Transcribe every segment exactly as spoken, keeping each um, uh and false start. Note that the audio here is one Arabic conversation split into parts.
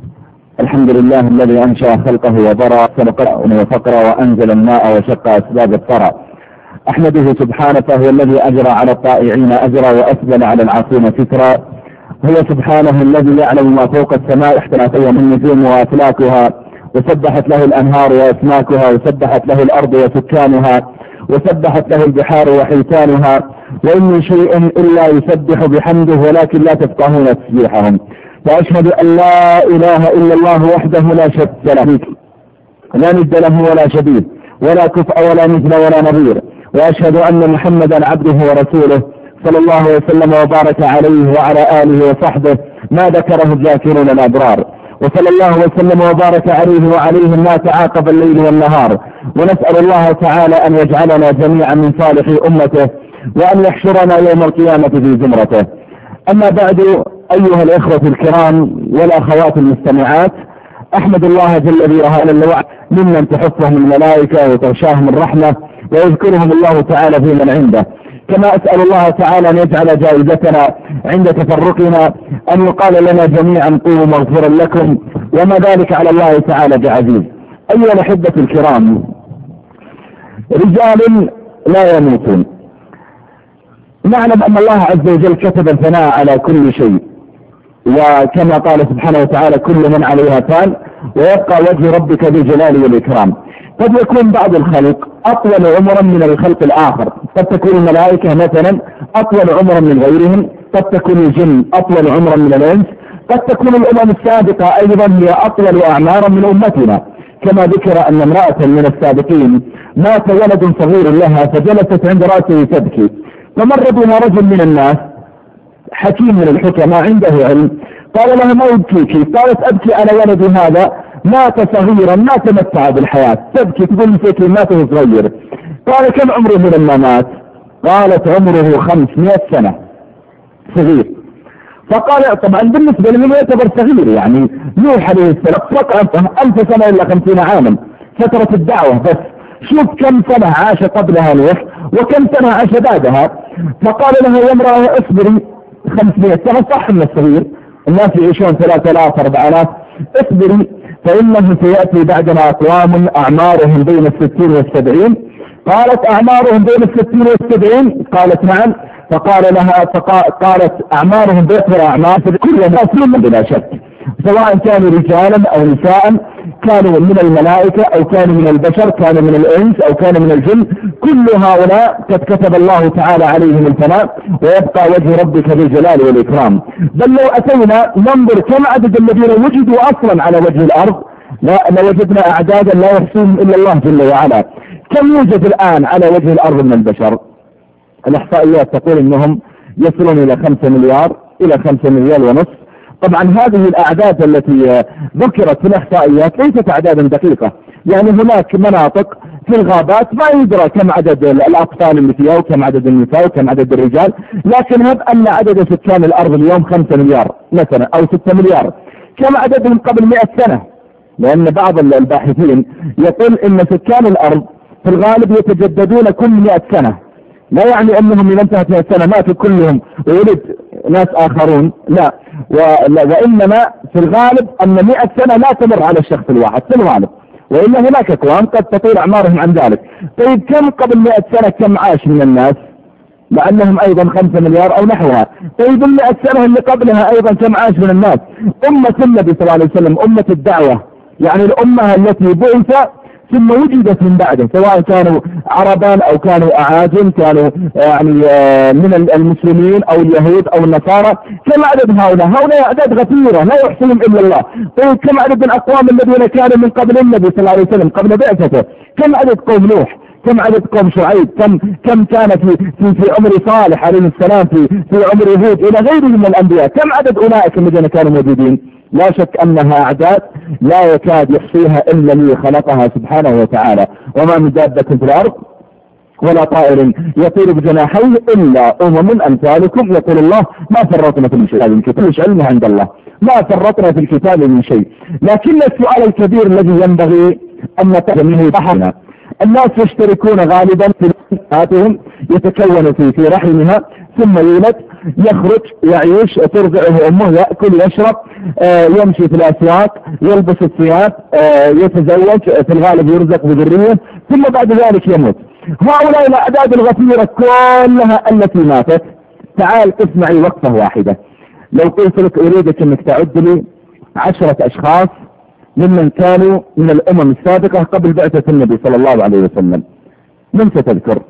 الحمد لله الذي أنشأ خلقه وبرى سبق وفقر وأنزل الماء وشق أسباب الثرى. أحمده سبحانه فهو الذي أجرى على الطائعين أجرا وأسبل على العاصين سترا. هو سبحانه الذي يعلم ما فوق السماء احترافيا من نجوم وأفلاكها، وسبحت له الأنهار وأسماكها، وسبحت له الأرض وسكانها، وسبحت له البحار وحيتانها، وإن من شيء إلا يسبح بحمده ولكن لا تفقهون تسبيحهم. وأشهد أن لا إله إلا الله وحده لا شريك له، لا ند له ولا شبيه ولا كفء ولا مثل ولا نظير. وأشهد أن محمدا عبده ورسوله صلى الله وسلم وبارك عليه وعلى آله وصحبه ما ذكره الذاكرون الأبرار. وصلى الله وسلم وبارك عليه وعليهم ما تعاقب الليل والنهار. ونسأل الله تعالى أن يجعلنا جميعا من صالح أمته، وأن يحشرنا يوم القيامة في زمرته. أما بعد، أيها الإخوة الكرام والأخوات المستمعات، أحمد الله جل وعلا ممن تحفهم الملائكة وتغشاهم الرحمة ويذكرهم الله تعالى في من عنده. كما أسأل الله تعالى أن يجعل جائزتنا عند تفرقنا أن يقال لنا جميعا قولوا مغفرا لكم، وما ذلك على الله تعالى بعزيز. أيها الأحبة الكرام، رجال لا يموتون. نعلم أن الله عز وجل كتب الثناء على كل شيء، وكما قال سبحانه وتعالى كل من عليها فان ويبقى وجه ربك ذي الجلال والإكرام. قد يكون بعض الخلق أطول عمرا من الخلق الآخر، قد تكون الملائكة مثلا أطول عمرا من غيرهم، قد تكون الجن أطول عمرا من الإنس، قد تكون الأمم السابقة أيضا هي أطول أعمارا من أمتنا. كما ذكر أن امرأة من السابقين مات ولد صغير لها فجلست عند رأسه تبكي، فمر بها رجل من الناس حكيم من الحكماء عنده علم، قال لها ما يبكيك؟ قالت أبكي أنا ولدي هذا مات صغيرا ما تمتع بالحياة، تبكي تقول فيك مات صغير. قال كم عمره لما مات؟ قالت عمره خمسمائة سنة، صغير. فقال طبعا بالنسبة لمن يعتبر صغير، يعني نوح عليه السلام ألف سنة إلا خمسين عاما فترة الدعوة بس، شوف كم سنة عاش قبلها نوح وكم سنة عاش بعدها. فقال لها يا امرأة اصبري خمسمائة سنة، صح من الصغير، الناس يعيشون ثلاثة آلاف أربعة آلاف، اصبري فإنه سيأتي بعدنا أقوام أعمارهم بين الستين والسبعين. قالت أعمارهم بين الستين والسبعين؟ قالت نعم. فقال لها فقالت أعمارهم بين أعمار كل الناس بلا شك، سواء كانوا رجالا أو نساء، كانوا من الملائكة أو كانوا من البشر، كانوا من الإنس أو كانوا من الجن، كل هؤلاء قد كتب الله تعالى عليهم الفناء ويبقى وجه ربك ذي الجلال والإكرام. بل لو أتينا ننظر كم عدد الذين وجدوا أصلا على وجه الأرض لوجدنا أعدادا لا يحصيهم إلا الله جل وعلا. كم يوجد الآن على وجه الأرض من البشر؟ الإحصائيات تقول أنهم يصلون إلى خمسة مليار إلى خمسة مليار ونصف. طبعا هذه الأعداد التي ذكرت في الإحصائيات ليست أعدادا دقيقة، يعني هناك مناطق في الغابات ما يدرى كم عدد الأطفال اللي فيها وكم عدد النساء وكم عدد الرجال، لكن هب أن عدد سكان الأرض اليوم خمسة مليار مثلا أو ستة مليار. كم عددهم قبل مئة سنة؟ لأن بعض الباحثين يقول إن سكان الأرض في الغالب يتجددون كل مئة سنة، لا يعني أنهم من انتهت مئة سنة ماتوا كلهم وولد ناس آخرون، لا، وإنما في الغالب أن مئة سنة لا تمر على الشخص الواحد في الغالب، وإن هناك أقوام قد تطول أعمارهم عن ذلك. طيب كم قبل مئة سنة كم عاش من الناس؟ لأنهم أيضا خمسة مليار أو نحوها. طيب المئة سنة اللي قبلها أيضا كم عاش من الناس؟ أمة النبي صلى الله عليه وسلم أمة الدعوة، يعني الأمة التي بعث ثم وجدت من بعده، سواء كانوا عربان أو كانوا أعاجم، كانوا يعني من المسلمين أو اليهود أو النصارى. كم عدد هؤلاء؟ هؤلاء أعداد غفيرة لا يحصيهم إلا الله. طيب كم عدد الأقوام الذين كانوا من قبل النبي صلى الله عليه وسلم قبل بعثته؟ كم عدد قوم نوح؟ كم عدد قوم شعيب؟ كم كم كان في في في عمر صالح عليه السلام، في في عمر هود إلى غيره من الأنبياء؟ كم عدد أولئك الذين كانوا موجودين؟ لا شك أنها أعداد لا يكاد يحصيها إلا الذي خلقها سبحانه وتعالى. وما من دابة في الأرض ولا طائر يطير بجناحيه إلا أمم أمثالكم، يقول الله ما فرطنا في الكتاب من شيء، مش علمه عند الله، ما فرطنا في الكتاب من شيء. لكن السؤال الكبير الذي ينبغي أن نتجمعه بحرنا، الناس يشتركون غالبا في حياتهم، يتكون في في رحمها ثم يولد، يخرج، يعيش، ترضعه أمه، يأكل، يشرب، آه يمشي في الأسواق، يلبس الثياب، آه يتزوج، في الغالب يرزق بذرية، ثم بعد ذلك يموت. هؤلاء الأعداد الغفيرة كلها التي ماتت، تعال اسمعي وقفة واحدة. لو قلت لك أريدك أنك تعد لي عشرة أشخاص ممن كانوا من الأمم السابقة قبل بعثة النبي صلى الله عليه وسلم، من ستذكر؟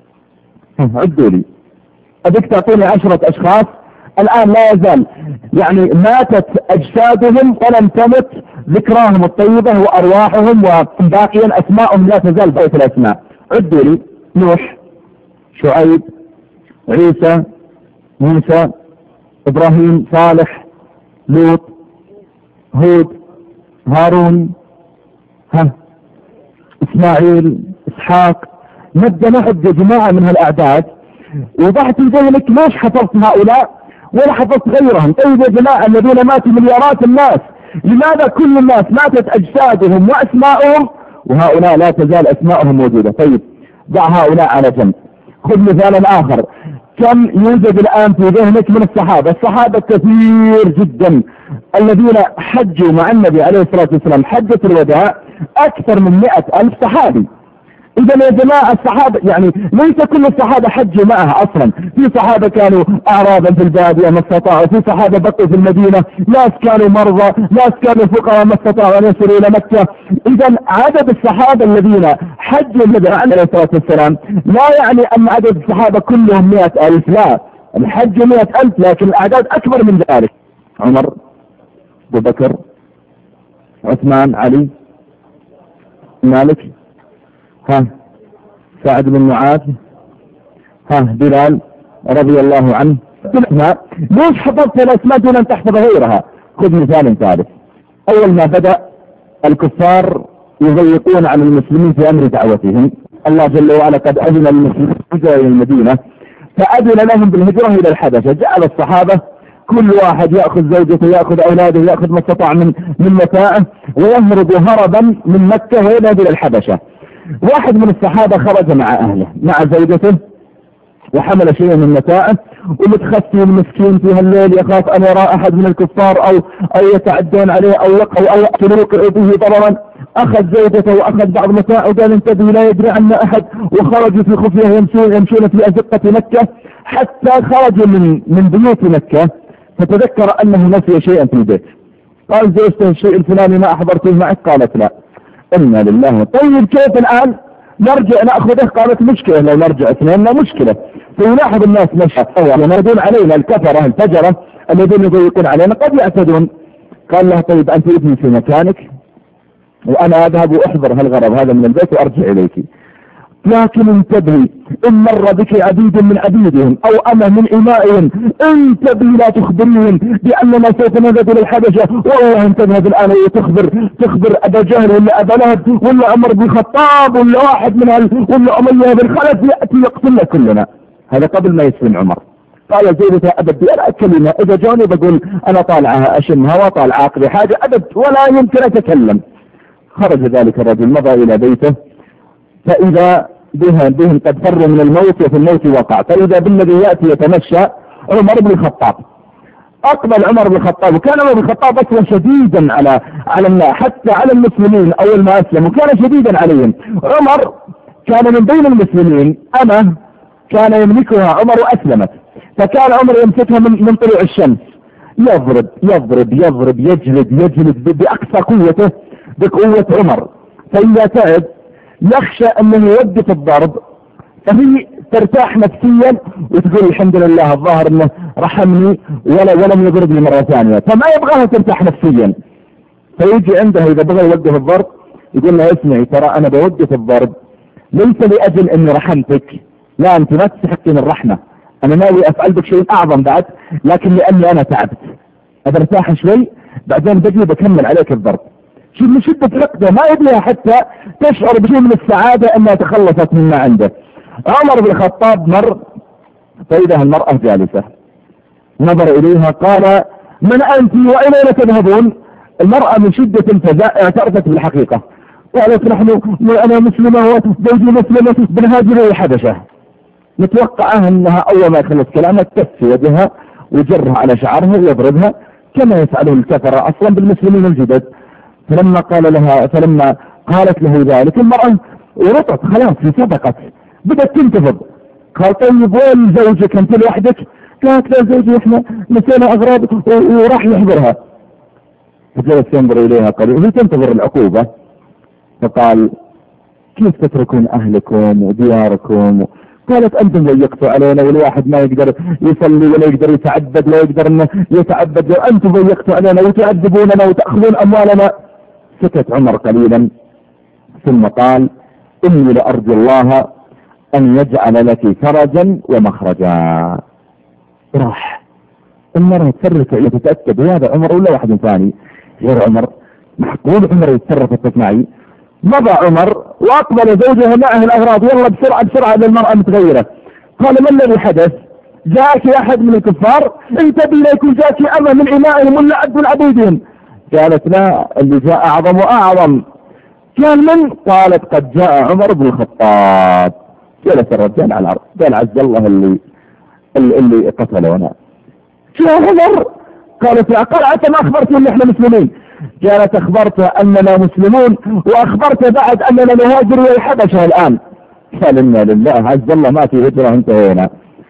عدوا لي. أبيك تعطيني عشرة أشخاص الآن لا يزال يعني ماتت أجسادهم ولم تمت ذكراهم الطيبة وأرواحهم، وباقيا أسماءهم لا تزال بقية الأسماء. عدوا لي. نوح، شعيب، عيسى، موسى، إبراهيم، صالح، لوط، هود، هارون، ها إسماعيل، إسحاق. نبدأ نعد يا جماعة من هالأعداد، وضعت ذهنك ليش حفظت هؤلاء ولا حفظت غيرهم؟ طيب يا جماعة الذين ماتوا مليارات الناس، لماذا كل الناس ماتت أجسادهم وأسماءهم وهؤلاء لا تزال أسماءهم موجودة؟ طيب ضع هؤلاء على جنب. خذ مثالا آخر. كم يوجد الآن في ذهنك من الصحابة؟ الصحابة كثير جدا الذين حجوا مع النبي عليه الصلاة والسلام حجة الوداع، أكثر من مئة ألف صحابي. إذا يا جماعة الصحابة يعني ليس كل الصحابة حجوا معها أصلا، في صحابة كانوا أعرابا في البادية ما استطاعوا، في صحابة بقوا في المدينة، ناس كانوا مرضى، ناس كانوا فقراء ما استطاعوا أن يصلوا إلى مكة. إذا عدد الصحابة الذين حجوا النبي عليه الصلاة والسلام لا يعني أن عدد الصحابة كلهم مئة ألف، لا، الحج مئة ألف لكن الأعداد أكبر من ذلك. عمر، أبو بكر، عثمان، علي، مالك، ها سعد بن معاذ، ها بلال رضي الله عنه. ليش حفظت الاسماء دون ان تحفظ غيرها؟ خذ مثال ثالث. اول ما بدأ الكفار يضيقون على المسلمين في امر دعوتهم، الله جل وعلا قد اذن للمسلمين الى المدينة، فاذن لهم بالهجرة الى الحبشة. جعل الصحابة كل واحد يأخذ زوجته، يأخذ اولاده، يأخذ ما استطاع من من متاعه، ويهرب هربا من مكة ويذهب الى الحبشة. واحد من الصحابة خرج مع أهله مع زوجته وحمل شيئا من متاعه، ومتخفي المسكين في هالليل يخاف أن يرى أحد من الكفار أو أو يتعدون عليه أو يقعوا أو يقتلوا به ضررا. أخذ زوجته وأخذ بعض متاعه وقال انتبه لا يدري عنا أحد، وخرجوا في خفية يمشون يمشون في أزقة مكة حتى خرجوا من من بيوت مكة، فتذكر أنه نسي شيئا في البيت. قال زوجته الشيء الفلاني ما أحضرته معك؟ قالت لا. إنا لله. طيب كيف الآن نرجع نأخذه؟ قالت مشكلة، لو نرجع اثنين لا مشكلة. فيلاحظ الناس مشى ينادون علينا الكفرة الفجرة الذين يضيقون علينا قد يعتدون. قال لها طيب أنت ابني في مكانك وأنا أذهب وأحضر هالغرض هذا من البيت وأرجع إليك، لكن انتبهي إن مر بك عبيد من عبيدهم أو أمة من إمائهم انتبهي لا تخبريهم بأننا سوف نذهب إلى الحبشة. والله انت تذهب الآن وتخبر تخبر أبا جهل ولا أبا لهب ولا عمر بن الخطاب ولا واحد من هال ولا أمية بن خلف يأتي يقتلنا كلنا. هذا قبل ما يسلم عمر. قال زوجته أبد أنا أكلمها، إذا جاني بقول أنا طالعها أشمها وطالع عاقبي حاجة أبد ولا يمكن أتكلم. خرج ذلك الرجل مضى إلى بيته، فإذا بها بهم قد فروا من الموت وفي الموت وقع، فإذا بالذي يأتي يتمشى عمر بن الخطاب. أقبل عمر بن الخطاب، وكان عمر بن الخطاب أصلا شديدا على على الناس حتى على المسلمين أول ما أسلموا كان شديدا عليهم. عمر كان من بين المسلمين أمة كان يملكها عمر وأسلمت، فكان عمر يمسكها من, من طلوع الشمس يضرب يضرب يضرب يجلد يجلد بأقصى قوته بقوة عمر، فإذا تعب يخشى أنه يوقف الضرب فهي ترتاح نفسيا وتقول الحمد لله الظاهر أنه رحمني ولا ولم يضربني مرة ثانية، فما يبغاها ترتاح نفسيا. فيجي عنده إذا بغى يوقف الضرب يقول له اسمعي ترى أنا بوقف الضرب ليس لأجل أني رحمتك، لا أنت ما تستحقين الرحمة، أنا ناوي أفعل بك شيء أعظم بعد، لكن لأني أنا تعبت أترتاح شوي بعدين بجي بكمل عليك الضرب. شوف من شدة حقده ما يبيها حتى تشعر بشيء من السعادة أنها تخلصت مما عنده. عمر بن الخطاب مر فإذا المرأة جالسة، نظر إليها قال من أنت وإلينا تذهبون؟ المرأة من شدة الفزع اعترفت بالحقيقة، قالت نحن أنا مسلمة وزوجي مسلمة بنهاجر إلى الحبشة. متوقعة أنها أول ما يخلص كلامها تكفي يدها وجرها على شعرها ويضربها، كما يفعله الكفرة أصلا بالمسلمين الجدد. فلما قال لها فلما قالت له ذلك المرأة ورطت خلاص صدقت، بدأت تنتفض. قال طيب وين زوجك أنت لوحدك؟ قالت لا زوجي احنا نسينا أغراض وراح يحضرها. فجلس ينظر إليها قال وهي تنتظر العقوبة. فقال كيف تتركون أهلكم ودياركم؟ قالت أنتم ضيقتوا علينا، والواحد ما يقدر يصلي ولا يقدر يتعبد، لا يقدر انه يتعبد لو أنتم ضيقتوا علينا وتعذبوننا وتأخذون أموالنا. سكت عمر قليلا ثم قال إني لأرجو الله أن يجعل لك فرجا ومخرجا. راح المرة تسرك تتأكد هذا عمر ولا واحد ثاني غير عمر؟ معقول عمر يتصرف معي؟ مضى عمر واقبل زوجها معه الاغراض، يلا بسرعه بسرعه للمراه متغيره. قال ما الذي حدث؟ جاءك احد من الكفار؟ انتبه لا يكون جاءك اما من امائهم ولا عبد العبيدهم. قالت لا، اللي جاء اعظم واعظم. كان من؟ قالت قد جاء عمر بن الخطاب. جلس الرجال على الارض قال عز الله اللي اللي, اللي قتلونا. جاء عمر. قالت لا. قال انت ما اخبرتني ان احنا مسلمين؟ قالت اخبرت اننا مسلمون واخبرت بعد اننا نهاجر الى الحبشه الان. قال انا لله عز الله ما في هجره انتهينا.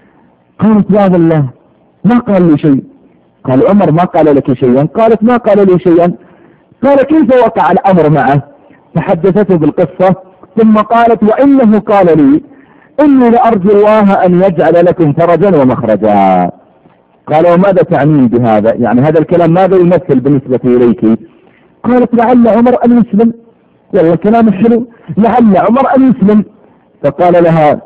قالت يا الله ما قال لي شيء. قال عمر ما قال لك شيئا؟ قالت ما قال لي شيئا. قال كيف وقع الامر معه؟ فحدثته بالقصه ثم قالت وانه قال لي اني لارجو الله ان يجعل لكم فرجا ومخرجا. قال وماذا تعنين بهذا؟ يعني هذا الكلام ماذا يمثل بالنسبة إليك؟ قالت لعل عمر أن يسلم. والله كلام حلو، لعل عمر أن يسلم. فقال لها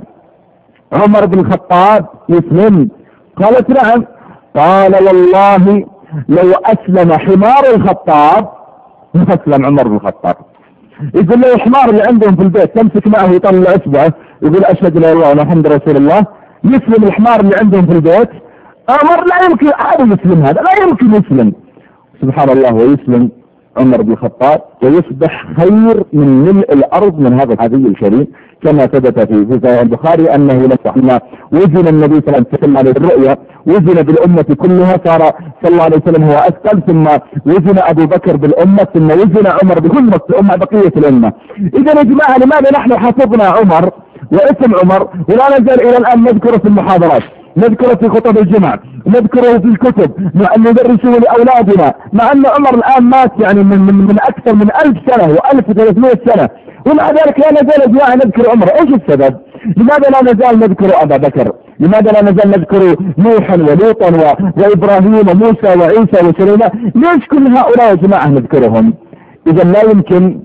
عمر بن الخطاب يسلم؟ قالت نعم. قال والله لو أسلم حمار الخطاب ما أسلم عمر بن الخطاب. يقول له الحمار اللي عندهم في البيت تمسك معه يطلع اصبعه يقول أشهد لا إله إلا الله محمد رسول الله، يسلم الحمار اللي عندهم في البيت؟ عمر لا يمكن هذا يسلم، هذا لا يمكن يسلم. سبحان الله ويسلم عمر بن الخطاب ويصبح خير من ملء الارض من هذا الحديث الكريم كما ثبت في في صحيح البخاري انه لما وزن النبي صلى الله عليه وسلم على الرؤيا وزن بالامه كلها صار صلى الله عليه وسلم هو اثقل، ثم وزن ابو بكر بالامه، ثم وزن عمر بكل الامه بقيه الامه. اذا يا جماعه لماذا نحن حفظنا عمر واسم عمر ولا نزال الى الان نذكره في المحاضرات، نذكره في خطب الجمعة، نذكره في الكتب، مع أن ندرسه لأولادنا، مع أن عمر الآن مات يعني من, من, من أكثر من ألف سنة وألف وثلاثمائة سنة، ومع ذلك لا نزال جماعة نذكر عمر. إيش السبب؟ لماذا لا نزال نذكر أبا بكر؟ لماذا لا نزال نذكر نوحا ولوطا وإبراهيم وموسى وعيسى وسليمان؟ ليش كل هؤلاء يا جماعة نذكرهم؟ إذا لا يمكن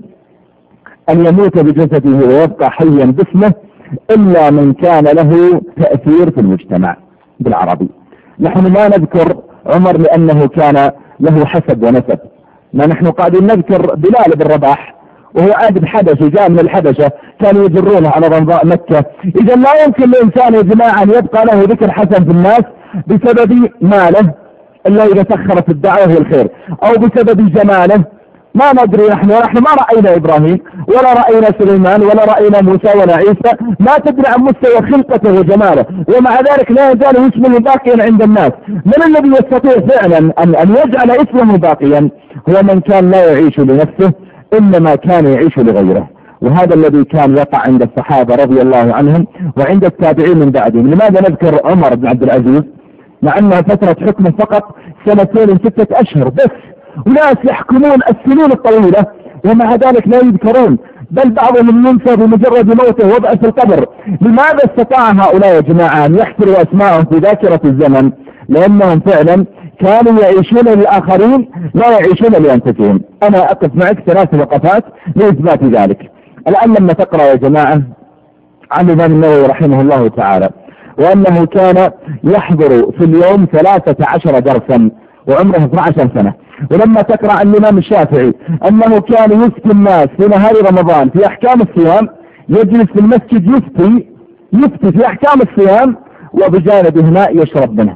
أن يموت بجسده ويبقى حيا باسمه إلا من كان له تأثير في المجتمع بالعربي. نحن ما نذكر عمر لأنه كان له حسب ونسب، ما نحن قاعدين نذكر بلال بن رباح وهو عابد حبشي جاء من الحبشة كانوا يجرونه على رمضاء مكة. إذا لا يمكن لإنسان يا جماعة أن يبقى له ذكر حسن في الناس بسبب ماله إلا إذا سخر في الدعوة والخير، أو بسبب جماله. ما ندري نحن نحن ما رأينا إبراهيم ولا رأينا سليمان ولا رأينا موسى ولا عيسى، ما تدري عن مستوى خلقته وجماله، ومع ذلك لا يزال اسمه باقيا عند الناس. من الذي يستطيع فعلا أن, أن يجعل اسمه باقيا؟ هو من كان لا يعيش لنفسه إنما كان يعيش لغيره، وهذا الذي كان يقع عند الصحابة رضي الله عنهم وعند التابعين من بعدهم. لماذا نذكر عمر بن عبد العزيز مع أنها فترة حكمه فقط سنتين وستة أشهر بس، وناس يحكمون السنين الطويلة ومع ذلك لا يذكرون، بل بعضهم ينسى بمجرد موته وضع في القبر. لماذا استطاع هؤلاء يا جماعة أن يحفروا أسماءهم في ذاكرة الزمن؟ لأنهم فعلا كانوا يعيشون للآخرين لا يعيشون لأنفسهم. أنا أقف معك ثلاث وقفات لإثبات ذلك. الآن لما تقرأ يا جماعة عن الإمام النووي رحمه الله تعالى وأنه كان يحضر في اليوم ثلاثة عشر درسا وعمره اثنتا عشرة سنة، ولما تقرأ عن الإمام الشافعي أنه كان يفتي الناس في نهار رمضان في أحكام الصيام، يجلس في المسجد يفتي يفتي في أحكام الصيام وبجانبه ماء يشرب منه.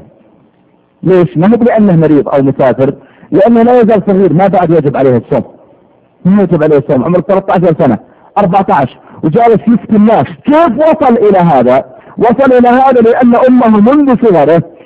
ليش؟ ما هو لأنه مريض أو مسافر، لأنه لا يزال صغير ما بعد يجب عليه الصوم، ما يجب عليه الصوم، عمره ثلاثة عشر سنة أربعة عشر وجالس يفتي الناس. كيف وصل إلى هذا؟ وصل إلى هذا لأن أمه منذ صغره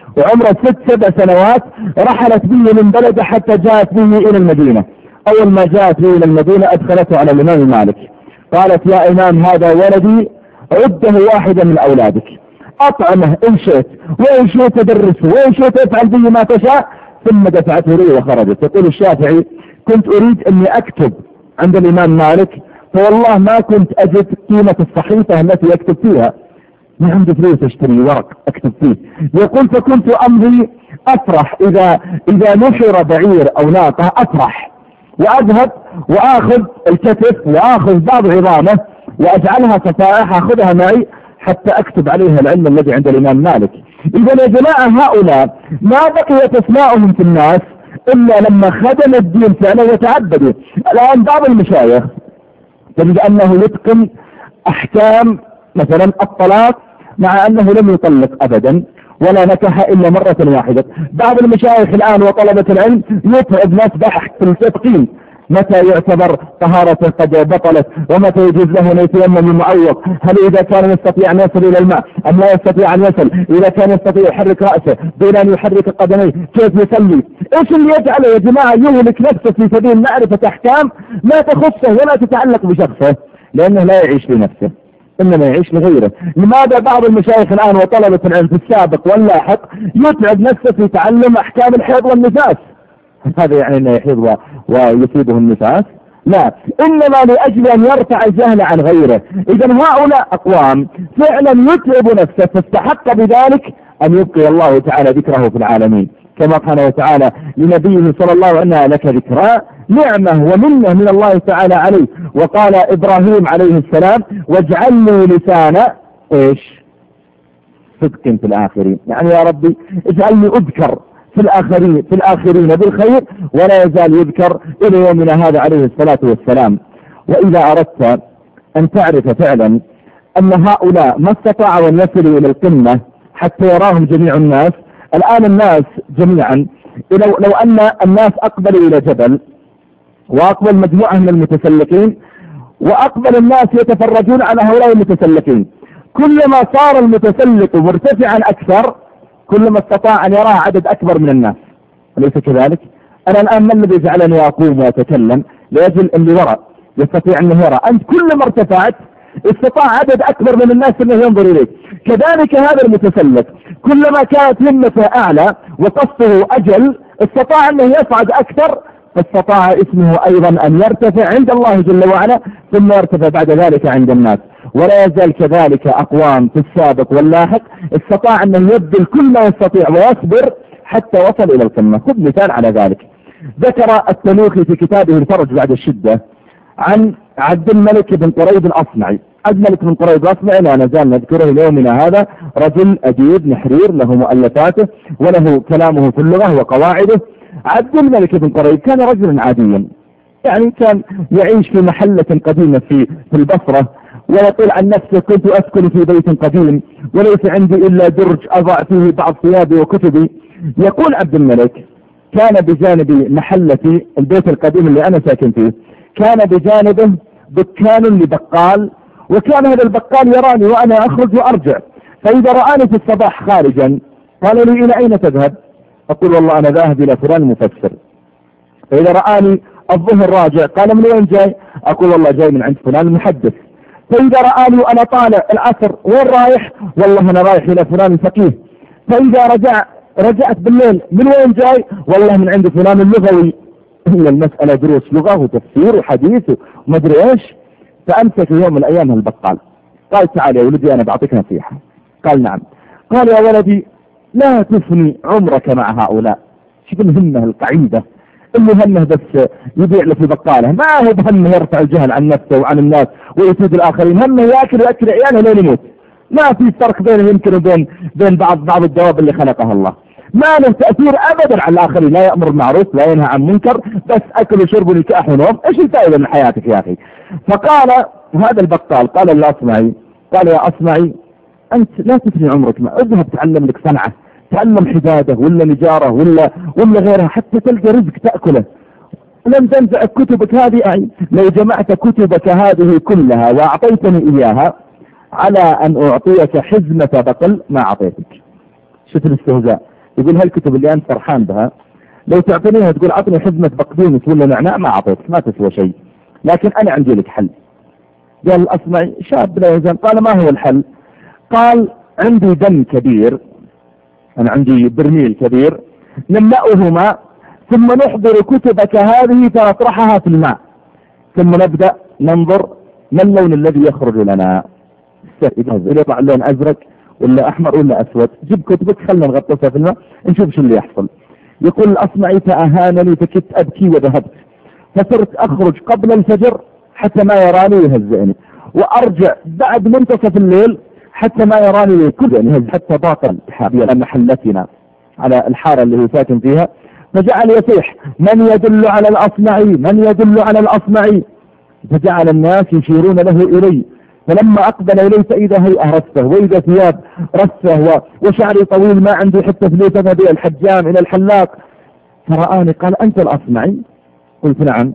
وعمره ست سبع سنوات رحلت به من بلده حتى جاءت به إلى المدينة. أول ما جاءت به إلى المدينة أدخلته على الإمام مالك، قالت يا إمام هذا ولدي عده واحدا من أولادك، أطعمه إن شئت وإن شئت تدرسه وإن شئت افعل به ما تشاء. ثم دفعته لي وخرجت. يقول الشافعي كنت أريد أني أكتب عند الإمام مالك فوالله ما كنت أجد قيمة الصحيفة التي يكتب فيها، ما عندي فلوس اشتري ورق اكتب فيه. يقول فكنت امضي افرح اذا اذا نحر بعير او ناقه افرح واذهب واخذ الكتف واخذ بعض عظامه واجعلها صفائح اخذها معي حتى اكتب عليها العلم الذي عند الامام مالك. اذا يا جماعه هؤلاء ما بقيت اسماءهم في الناس الا لما خدم الدين فعلا وتعبدوا. الان بعض المشايخ تجد انه يتقن احكام مثلا الطلاق مع انه لم يطلق ابدا ولا نكح الا مرة واحدة. بعض المشايخ الان وطلبة العلم يتعب ناس بحث في التدقيق متى يعتبر طهارته قد بطلت ومتى يجوز له ان يتيمم المعوق، هل اذا كان يستطيع ان يصل الى الماء ام لا يستطيع ان يصل، اذا كان يستطيع يحرك رأسه دون ان يحرك قدميه كيف يصلي. ايش اللي يجعله يا جماعة يهلك نفسه في سبيل معرفة احكام لا تخصه ولا تتعلق بشخصه؟ لانه لا يعيش لنفسه انما يعيش لغيره. لماذا بعض المشايخ الان وطلبة العلم في السابق واللاحق يتعب نفسه في تعلم احكام الحيض والنفاس؟ هذا يعني انه يحيض ويصيبه النفاس؟ لا، انما لاجل ان يرفع الجهل عن غيره. اذا هؤلاء اقوام فعلا يتعب نفسه فاستحق بذلك ان يبقي الله تعالى ذكره في العالمين، كما قال وتعالى لنبيه صلى الله عليه وسلم لك ذكرى نعمة ومنه من الله تعالى عليه. وقال إبراهيم عليه السلام واجعلني لسان إيش صدق في الآخرين، يعني يا ربي اجعلني أذكر في الآخرين في الآخرين بالخير ولا يزال يذكر إلى يومنا هذا عليه الصلاة والسلام. وإذا أردت أن تعرف فعلا أن هؤلاء ما استطاعوا أن يصلوا إلى القمة حتى يراهم جميع الناس. الآن الناس جميعا لو, لو أن الناس أقبلوا إلى جبل وأقبل مجموعة من المتسلقين وأقبل الناس يتفرجون على هؤلاء المتسلقين، كلما صار المتسلق مرتفعا أكثر كلما استطاع أن يراه عدد أكبر من الناس، أليس كذلك؟ أنا الآن ما الذي جعلني أقوم وأتكلم؟ لأجل اللي وراء يستطيع أنه يرى. أنت كلما ارتفعت استطاع عدد أكبر من الناس أنه ينظر إليك. كذلك هذا المتسلق كلما كانت همته أعلى وقصده أجل استطاع أنه يصعد أكثر، فاستطاع اسمه أيضا أن يرتفع عند الله جل وعلا ثم يرتفع بعد ذلك عند الناس. ولا يزال كذلك أقوام في السابق واللاحق استطاع أن يبذل كل ما يستطيع ويصبر حتى وصل إلى القمة. خذ مثال على ذلك. ذكر التنوخي في كتابه الفرج بعد الشدة عن عبد الملك بن قريب الأصمعي. عبد الملك بن قريب الأصمعي لا نزال نذكره ليومنا هذا، رجل أديب نحرير له مؤلفاته وله كلامه في اللغة وقواعده. عبد الملك بن قريب كان رجلا عاديا، يعني كان يعيش في محلة قديمة في في البصرة، ويقول عن نفسه كنت أسكن في بيت قديم وليس عندي إلا درج أضع فيه بعض ثيابي وكتبي. يقول عبد الملك كان بجانب محلتي البيت القديم اللي أنا ساكن فيه كان بجانبه دكان لبقال، وكان هذا البقال يراني وأنا أخرج وأرجع، فإذا رآني في الصباح خارجا قال لي إلى أين تذهب؟ أقول والله أنا ذاهب إلى فلان مفسر. فإذا رآني الظهر راجع قال من وين جاي؟ أقول والله جاي من عند فلان المحدث. فإذا رآني وأنا طالع العصر وين رايح؟ والله أنا رايح إلى فلان الفقيه. فإذا رجع رجعت بالليل من وين جاي؟ والله من عند فلان اللغوي. هي المسألة دروس لغة وتفسير وحديث وما أدري إيش. فأمسك يوم من الأيام البقال قال تعال يا ولدي أنا بعطيك نصيحة. قال نعم. قال يا ولدي لا تفني عمرك مع هؤلاء. شوف الهمة القعيدة، اللي همه بس يبيع له في بقاله، ما هو بهمه يرفع الجهل عن نفسه وعن الناس ويفيد الآخرين، همه يأكل ويأكل عياله لين يموت. ما في فرق بينه يمكن وبين بين بعض بعض الدواب اللي خلقها الله. ما له تأثير أبدا على الآخرين، لا يأمر بالمعروف لا ينهى عن منكر، بس أكل وشرب ونكاح ونوم. إيش الفائدة من حياتك يا أخي؟ فقال هذا البقال قال الأصمعي قال يا أصمعي أنت لا تفني عمرك، ما اذهب تعلم لك صنعة، تعلم حدادة ولا نجارة ولا ولا غيرها حتى تلقى رزق تأكله. لم تنفع كتبك هذه، أي لو جمعت كتبك هذه كلها وأعطيتني إياها على أن أعطيك حزمة بقل ما أعطيتك. شوف الاستهزاء. يقول هالكتب اللي أنت فرحان بها لو تعطينيها تقول أعطني حزمة بقدونس ولا نعناع ما أعطيتك، ما تسوى شيء، لكن أنا عندي لك حل. قال الأصمعي شاب لا يزال، قال ما هو الحل؟ قال عندي دم كبير، أنا عندي برميل كبير نملأه ماء ثم نحضر كتبك هذه فنطرحها في الماء ثم نبدأ ننظر ما اللون الذي يخرج لنا، إذا يطلع اللون أزرق ولا أحمر ولا أسود، جيب كتبك خلنا نغطسها في الماء نشوف شو اللي يحصل. يقول الأصمعي فأهانني فكنت أبكي وذهبت، فصرت أخرج قبل الفجر حتى ما يراني ويهزئني، وأرجع بعد منتصف الليل حتى ما يراني ويهزئني، حتى ضاق على محلتنا على الحارة اللي هو ساكن فيها، فجعل يصيح من يدل على الأصمعي من يدل على الأصمعي، فجعل الناس يشيرون له إلي، فلما أقبل إلي فإذا هيئة رثة وإذا ثياب رثة وشعري طويل ما عندي حتى فلوس أذهب الحجام إلى الحلاق، فرآني قال أنت الأصمعي؟ قلت نعم.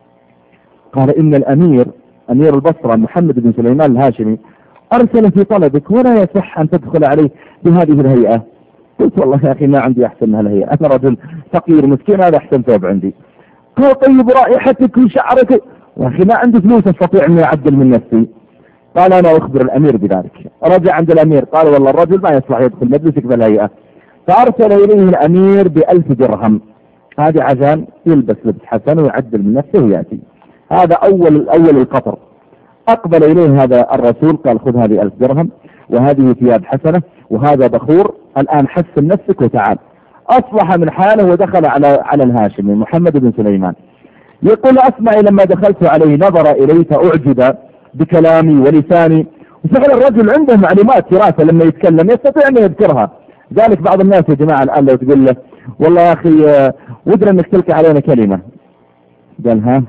قال إن الأمير أمير البصرة محمد بن سليمان الهاشمي أرسل في طلبك ولا يصح أن تدخل عليه بهذه الهيئة. قلت والله يا أخي ما عندي أحسن من هالهيئة، أنا رجل فقير مسكين هذا أحسن ثوب عندي. قال طيب رائحتك وشعرك، يا أخي ما عندي فلوس أستطيع أن أعدل من نفسي. قال أنا أخبر الأمير بذلك. رجع عند الأمير قال والله الرجل ما يصلح يدخل مجلسك بالهيئة، فأرسل إليه الأمير بألف درهم، هذا عشان يلبس لبس حسن ويعدل من نفسه ويأتي. هذا أول أول القطر. أقبل إليه هذا الرسول قال خذ هذه ألف درهم وهذه ثياب حسنة وهذا بخور، الآن حسن نفسك وتعال. أصلح من حاله ودخل على على الهاشمي محمد بن سليمان. يقول أسمعي لما دخلت عليه نظر إلي فأعجب بكلامي ولساني، وفعلا الرجل عنده معلومات وراثة لما يتكلم يستطيع أن يذكرها. ذلك بعض الناس يا جماعة الآن لو تقول له والله يا أخي ودنا أنك تلقي علينا كلمة، قال ها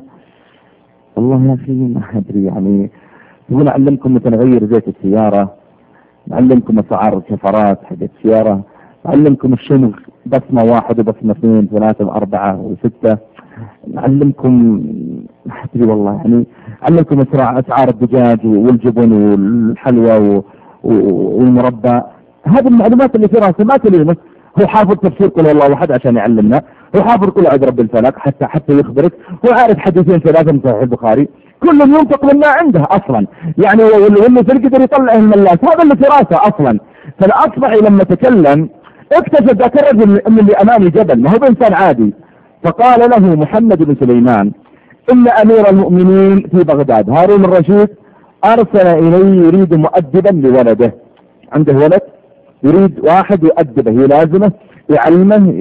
والله يا أخي ما أدري يعني تقول أعلمكم متى نغير زيت السيارة، أعلمكم أسعار الكفرات حق السيارة، أعلمكم الشمغ بصمة واحد وبصمة اثنين ثلاثة وأربعة وستة، أعلمكم ما أدري والله يعني أعلمكم أسعار الدجاج والجبن والحلوى والمربى. هذه المعلومات اللي في راسه ما تليمه. هو حافظ تفسير قل والله واحد عشان يعلمنا، هو حافظ قل أعوذ برب الفلق حتى حتى يخبرك، هو عارف حديثين ثلاثة من صحيح البخاري كل ينطق مما عنده أصلا، يعني واللي في القدر يطلع من الناس هذا اللي في راسه أصلا. فالأصبعي لما تكلم اكتشف ذاك الرجل ان اللي أمامي جبل ما هو بإنسان عادي، فقال له محمد بن سليمان إن أمير المؤمنين في بغداد هارون الرشيد أرسل إليه يريد مؤدبا لولده، عنده ولد يريد واحد يؤدبه يلازمه يعلمه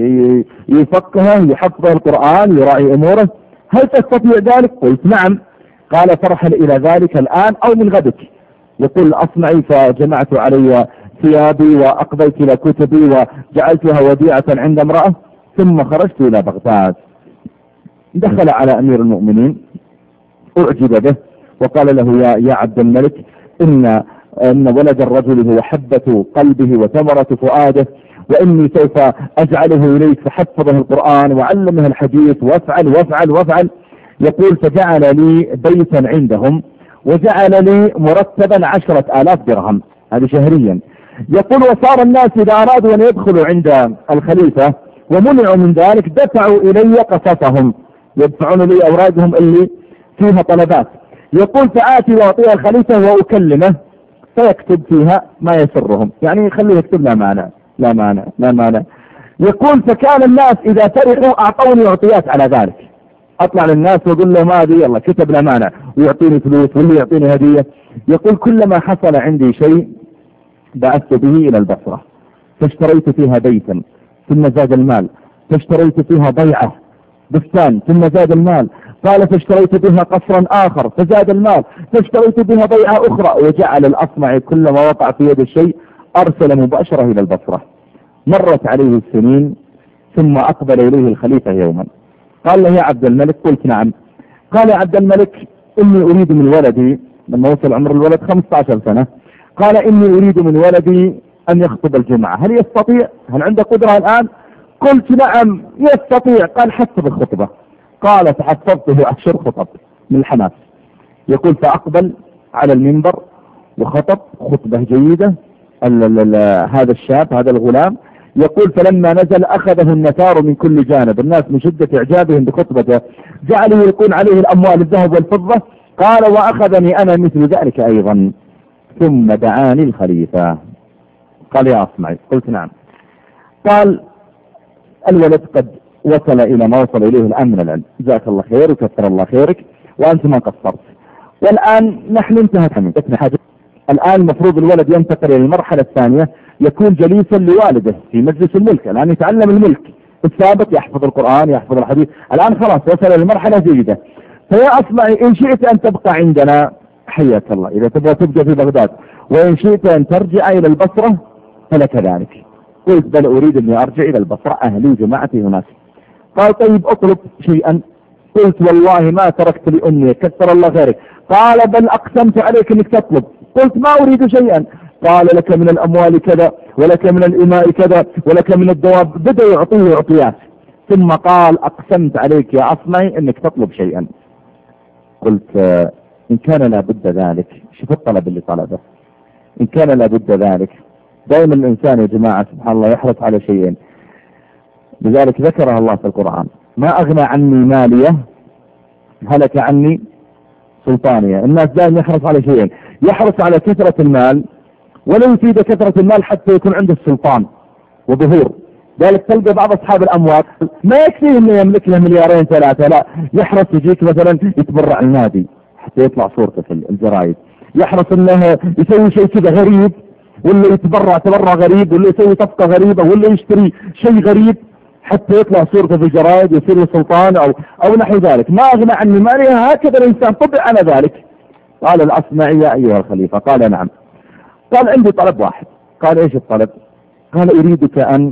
يفقهه يحفظه القرآن يراعي أموره، هل تستطيع ذلك؟ قلت نعم. قال فرحل إلى ذلك الآن أو من غدك. يقول الأصمعي فجمعت علي ثيابي وأقضيت إلى كتبي وجعلتها وديعة عند امرأة ثم خرجت إلى بغداد. دخل على أمير المؤمنين أعجب به وقال له يا, يا عبد الملك إن, إن ولد الرجل هو حبة قلبه وثمرة فؤاده، وإني سوف أجعله إليك فحفظه القرآن وعلمه الحديث وافعل وافعل وافعل. يقول فجعل لي بيتا عندهم وجعل لي مرتبا عشرة آلاف درهم هذا شهريا. يقول وصار الناس إذا أرادوا أن يدخلوا عند الخليفة ومنعوا من ذلك دفعوا إلي قصصهم، يدفعون لي أوراقهم اللي فيها طلبات. يقول فآتي وأعطيها الخليفة وأكلمه فيكتب فيها ما يسرهم، يعني يخليه يكتب لا مانع لا مانع لا مانع. يقول فكان الناس إذا فرحوا أعطوني عطيات على ذلك، أطلع للناس وأقول لهم هذه يلا كتب لا مانع ويعطيني فلوس واللي يعطيني هدية. يقول كلما حصل عندي شيء بعثت به إلى البصرة فاشتريت فيها بيتا ثم زاد المال، فاشتريت فيها ضيعة بستان ثم زاد المال، قال فاشتريت بها قصرا آخر فزاد المال، فاشتريت بها ضيعة أخرى. وجعل الأصمعي كلما وقع في يد الشيء أرسل مباشرة إلى البصرة. مرت عليه السنين ثم أقبل إليه الخليفة يوما قال له يا عبد الملك. قلت نعم. قال يا عبد الملك إني أريد من ولدي، لما وصل عمر الولد خمسة عشر سنة، قال إني أريد من ولدي أن يخطب الجمعة، هل يستطيع؟ هل عنده قدرة الآن؟ قلت نعم يستطيع. قال حسب الخطبة. قال فحسبته عشر خطب من الحماس. يقول فأقبل على المنبر وخطب خطبة جيدة. ال ال ال هذا الشاب هذا الغلام يقول فلما نزل أخذه النثار من كل جانب، الناس من شدة إعجابهم بخطبته جعلوا يلقون عليه الأموال الذهب والفضة. قال وأخذني أنا مثل ذلك أيضا، ثم دعاني الخليفة. قال يا أصمعي. قلت نعم. قال الولد قد وصل إلى ما وصل إليه الآن من العلم، جزاك الله خير وكثر الله خيرك وأنت ما قصرت، والآن نحن انتهت منك حاجة. الآن المفروض الولد ينتقل إلى المرحلة الثانية، يكون جليسا لوالده في مجلس الملك، الآن يتعلم الملك السابق، يحفظ القرآن يحفظ الحديث، الآن خلاص وصل إلى مرحلة جيدة. فيا أصمعي إن شئت أن تبقى عندنا حياك الله إذا تبغى تبقى في بغداد، وإن شئت أن ترجع إلى البصرة فلك ذلك. قلت بل أريد أني أرجع إلى البصرة، أهلي وجماعتي هناك. قال طيب أطلب شيئا. قلت والله ما تركت لأمي كثر الله خيرك. قال بل أقسمت عليك أنك تطلب. قلت ما أريد شيئا. قال لك من الأموال كذا ولك من الإماء كذا ولك من الدواب، بدأ يعطيه يعطيات، ثم قال أقسمت عليك يا أصمعي أنك تطلب شيئا. قلت إن كان لابد ذلك، شوف الطلب اللي طلبه، إن كان لابد ذلك. دائما الإنسان يا جماعة سبحان الله يحرص على شيئين، لذلك ذكرها الله في القرآن: ما أغنى عني مالية هلك عني سلطانية. الناس دائما يحرص على شيئين، يحرص على كثرة المال، ولا يفيد كثرة المال حتى يكون عنده السلطان وظهور. ذلك تلقى بعض أصحاب الأموال ما يكفيه إنه يملك له مليارين ثلاثة، لا، يحرص يجيك مثلا يتبرع النادي حتى يطلع صورته في الجرايد، يحرص إنه يسوي شيء كذا غريب، ولا يتبرع تبرع غريب، ولا يسوي صفقة غريبة، ولا يشتري شيء غريب حتى يطلع صورته في الجرايد يصير له سلطان أو أو نحو ذلك. ما أغنى عني مالي، هكذا الإنسان طبع على ذلك. قال الأصمعي يا أيها الخليفة. قال نعم. قال عندي طلب واحد. قال إيش الطلب؟ قال أريدك أن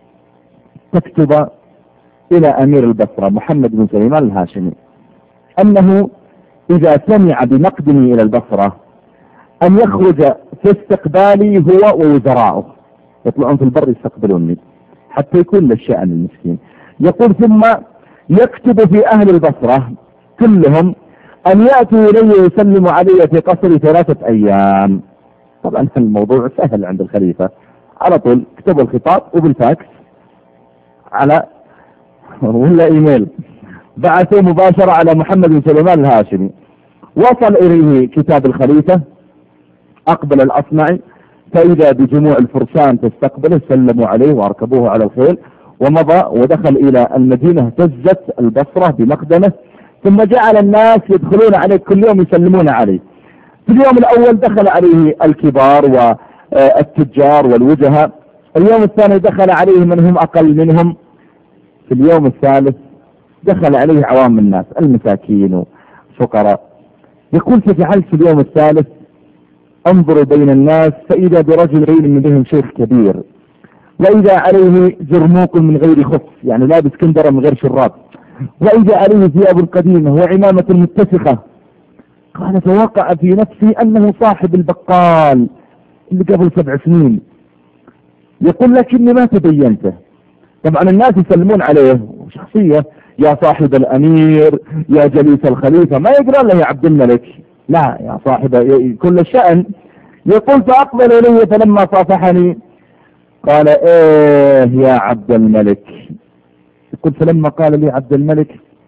تكتب إلى أمير البصرة محمد بن سليمان الهاشمي أنه إذا سمع بمقدمي إلى البصرة أن يخرج في استقبالي هو ووزراءه، يطلعون في البر يستقبلوني حتى يكون للشأن المسكين. يقول ثم يكتب في أهل البصرة كلهم أن يأتوا إلي ويسلموا علي في قصري ثلاثة أيام. طبعا الموضوع سهل عند الخليفة، على طول كتبوا الخطاب وبالفاكس على ولا إيميل، بعثوا مباشرة على محمد بن سليمان الهاشمي. وصل إليه كتاب الخليفة، أقبل الأصمعي فإذا بجموع الفرسان تستقبله، سلموا عليه وأركبوه على الخيل ومضى ودخل إلى المدينة. اهتزت البصرة بمقدمه، ثم جعل الناس يدخلون عليه كل يوم يسلمون عليه. في اليوم الأول دخل عليه الكبار والتجار والوجهاء، اليوم الثاني دخل عليه من هم أقل منهم، في اليوم الثالث دخل عليه عوام الناس المساكين وفقراء. يقول فجعلت في اليوم الثالث انظر بين الناس فإذا برجل من بهم شيخ كبير، وإذا عليه جرموق من غير خف، يعني لابس كندرة من غير شراب، وإذا عليه ثياب قديمة وعمامة متسخة. قال فوقع في نفسي أنه صاحب البقال اللي قبل سبع سنين. يقول لكني ما تبينته. طبعا الناس يسلمون عليه شخصية، يا صاحب الأمير يا جليس الخليفة، ما يقرأ له يا عبد الملك، لا، يا صاحب كل الشأن. يقول فأقبل إلي فلما صافحني قال ايه يا عبد الملك. يقول فلما قال لي عبد الملك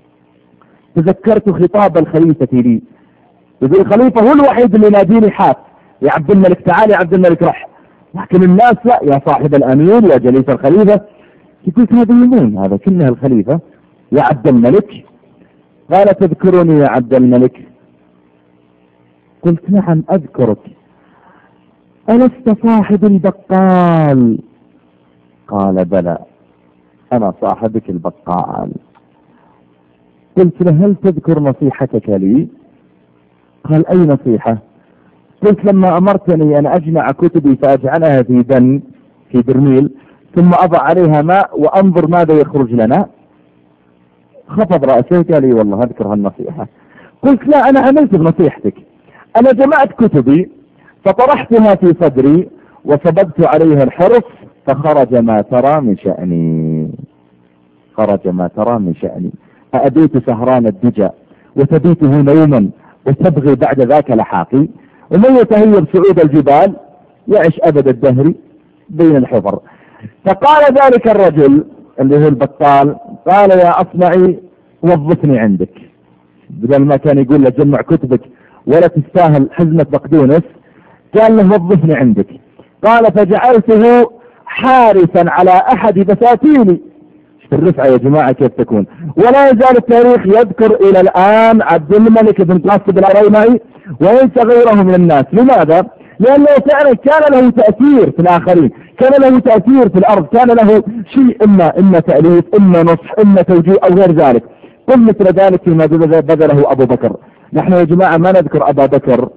تذكرت خطاب الخليفة لي. يقول الخليفة هو الوحيد اللي ناديني حاف يا عبد الملك، تعال يا عبد الملك رح، لكن الناس لا، يا صاحب الأمير يا جليس الخليفة. قلت هذا يمين، هذا كلها الخليفة يا عبد الملك. قال تذكرني يا عبد الملك؟ قلت نعم أذكرك. ألست صاحب البقال؟ قال بلى أنا صاحبك البقال. قلت له هل تذكر نصيحتك لي؟ قال أي نصيحة؟ قلت لما أمرتني أن أجمع كتبي فأجعلها في دن في برميل ثم أضع عليها ماء وأنظر ماذا يخرج لنا. خفض رأسه قال لي والله أذكر هالنصيحة. قلت لا أنا عملت بنصيحتك، أنا جمعت كتبي فطرحتها في صدري وصببت عليها الحرص فخرج ما ترى من شأني. خرج ما ترى من شأني. أأبيت سهران الدجى وتبيته نوما وتبغي بعد ذاك لحاقي، ومن يتهيب صعود الجبال يعش أبد الدهر بين الحفر. فقال ذلك الرجل اللي هو البطال، قال يا أصمعي وظفني عندك، بدل ما كان يقول له جمع كتبك ولا تستاهل حزمة بقدونس، قال له وظفني عندك. قال فجعلته حارسا على أحد بساتيني. الرفعة يا جماعة كيف تكون. ولا يزال التاريخ يذكر إلى الآن عبد الملك بن قاسب العريمعي وينسى غيره من الناس. لماذا؟ لأنه فعلا كان له تأثير في الآخرين، كان له تأثير في الأرض، كان له شيء إما إما تأليف إما نصح إما توجيه أو غير ذلك. قل مثل ذلك فيما بذله أبو بكر. نحن يا جماعة ما نذكر أبا بكر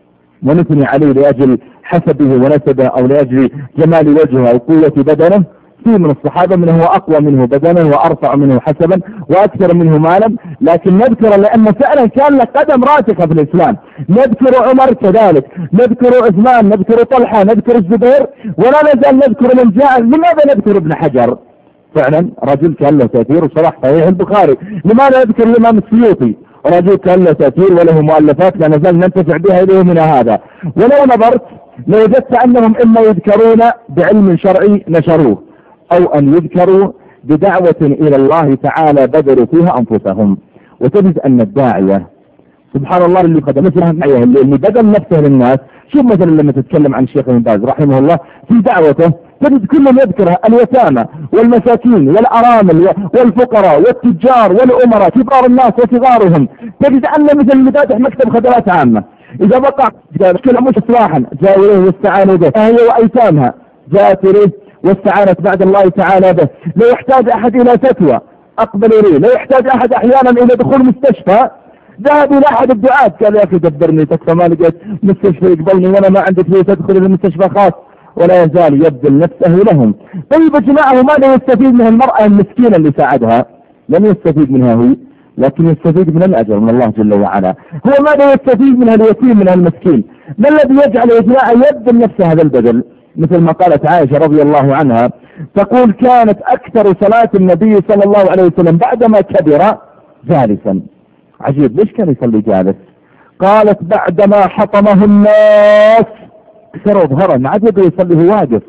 ونثني عليه لأجل حسبه ونسبه أو لأجل جمال وجهه أو قوة بدنه. في من الصحابة من هو أقوى منه بدنا وأرفع منه حسبا وأكثر منه مالا، لكن نذكر لأن فعلا كان له قدم راسخة في الإسلام. نذكر عمر كذلك، نذكر عثمان، نذكر طلحة، نذكر الزبير، ولا نزال نذكر من جاء. لماذا نذكر ابن حجر؟ فعلا رجل كان له تأثير وصلاح صحيح البخاري. لماذا نذكر الإمام السيوطي؟ رجل كان له تأثير وله مؤلفات لا نزال ننتفع بها إليه من هذا. ولو نظرت لوجدت أنهم إما يذكرون بعلم شرعي نشروه، أو أن يذكروا بدعوة إلى الله تعالى بذلوا فيها أنفسهم. وتجد أن الداعية سبحان الله اللي قد مثلها الداعية اللي بذل نفسه للناس. شوف مثلا لما تتكلم عن الشيخ ابن باز رحمه الله في دعوته، تجد كل من يذكر اليتامى والمساكين والأرامل والفقراء والتجار والأمراء كبار الناس وصغارهم. تجد أن مثل اللي فاتح مكتب خدمات عامة إذا بقع كل مش إصلاحا جاء إليه واستعانوا به، هي وأيتامها جاءت إليه واستعانت بعد الله تعالى به. لو يحتاج أحد إلى فتوى أقبل إليه، لو يحتاج أحد أحيانا إلى دخول مستشفى ذهب إلى أحد الدعاة قال يا أخي دبرني تكفى ما لقيت مستشفى يقبلني وأنا ما عندي فلوس أدخل إلى مستشفى خاص، ولا يزال يبذل نفسه لهم. طيب يا جماعة ماذا يستفيد من المرأة المسكينة اللي ساعدها؟ لم يستفيد منها هو، لكن يستفيد من الأجر من الله جل وعلا. هو ماذا يستفيد منها اليتيم من المسكين؟ ما الذي يجعل يا جماعة يبذل نفسه هذا البذل؟ مثل ما قالت عائشة رضي الله عنها تقول كانت أكثر صلاة النبي صلى الله عليه وسلم بعدما كبر جالسا. عجيب ليش كان يصلي جالس؟ قالت بعدما حطمه الناس كسروا ظهره ما عاد يقدر يصلي هو واقف.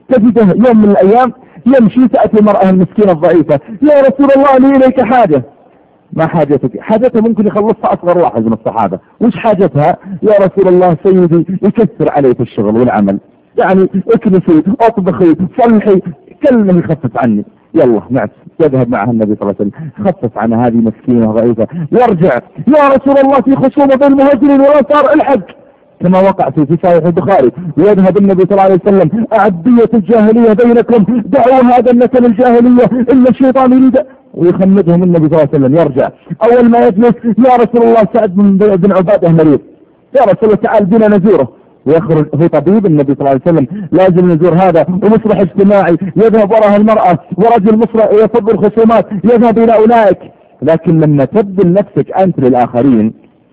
تجده يوم من الأيام يمشي تأتي المرأة المسكينة الضعيفة يا رسول الله لي إليك حاجة. ما حاجتك؟ حاجتها ممكن يخلصها أصغر واحد من الصحابة. وش حاجتها؟ يا رسول الله سيدي يكثر علي في الشغل والعمل، يعني اكنسي اطبخي صلحي كلمة يخفف عني. يلا نعم يذهب معها النبي صلى الله عليه وسلم خفف عن هذه مسكينة ضعيفة. يرجع يا رسول الله في خصومة بين المهاجرين والأنصار الحق كما وقع في في صحيح البخاري. ويذهب النبي صلى الله عليه وسلم أعدية الجاهلية بينكم دعوا هذا النسل الجاهلية إن الشيطان يريد، ويخمدهم النبي صلى الله عليه وسلم. يرجع أول ما يجلس يا رسول الله سعد بن عبادة مريض، يا رسول الله تعال بنا نزوره. ويخرج هو طبيب النبي صلى الله عليه وسلم لازم نزور هذا، ومصلح اجتماعي يذهب وراء المرأة، ورجل مصلح يفض الخصومات يذهب إلى أولئك. لكن لما تبذل نفسك أنت للآخرين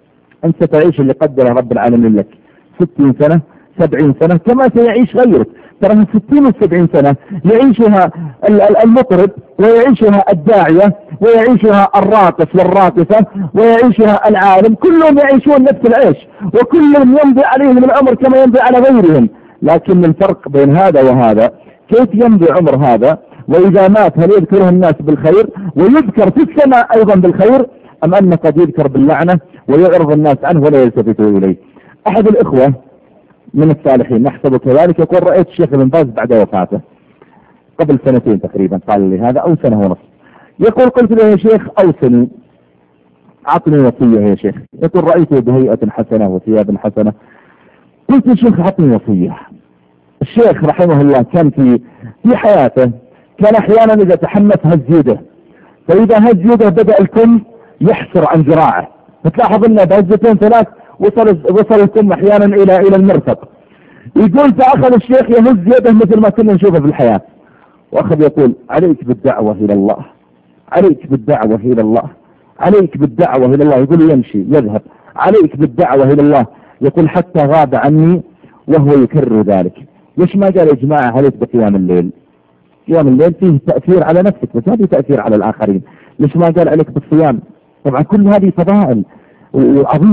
أنت ستعيش اللي قدره رب العالمين لك ستين سنة سبعين سنة كما سيعيش غيرك. ترى ستين وسبعين سنة يعيشها المطرب ويعيشها الداعية ويعيشها الراقص والراقصة ويعيشها العالم، كلهم يعيشون نفس العيش وكلهم يمضي عليهم العمر كما يمضي على غيرهم. لكن الفرق بين هذا وهذا كيف يمضي عمر هذا، وإذا مات هل يذكره الناس بالخير ويذكر في السماء أيضا بالخير، أم أن قد يذكر باللعنة ويعرض الناس عنه ولا يلتفتوا إليه. أحد الإخوة من الصالحين نحسبه كذلك يقول رأيت الشيخ ابن باز بعد وفاته قبل سنتين تقريبا، قال لي هذا أو سنة ونصف. يقول قلت له يا شيخ أوصني عطني وصية يا شيخ. يقول رأيته بهيئة حسنة وثياب حسنة. قلت يا شيخ عطني وصية. الشيخ رحمه الله كان في في حياته كان أحيانا إذا تحمس هز يده، فإذا هز يده بدأ الكم يحسر عن ذراعه، فتلاحظ أنه بهزتين ثلاث وصل وصل الكم أحيانا إلى إلى المرفق. يقول فأخذ الشيخ يهز يده مثل ما كنا نشوفه في الحياة، وأخذ يقول عليك بالدعوة إلى الله، عليك بالدعوة إلى الله، عليك بالدعوة إلى الله. يقول يمشي يذهب عليك بالدعوة إلى الله. يقول حتى غاب عني وهو يكرر ذلك. ليش ما قال يا جماعة عليك بقيام الليل؟ قيام الليل فيه تأثير على نفسك بس هذه تأثير على الآخرين. ليش ما قال عليك بالصيام؟ طبعا كل هذه فضائل عظيمة.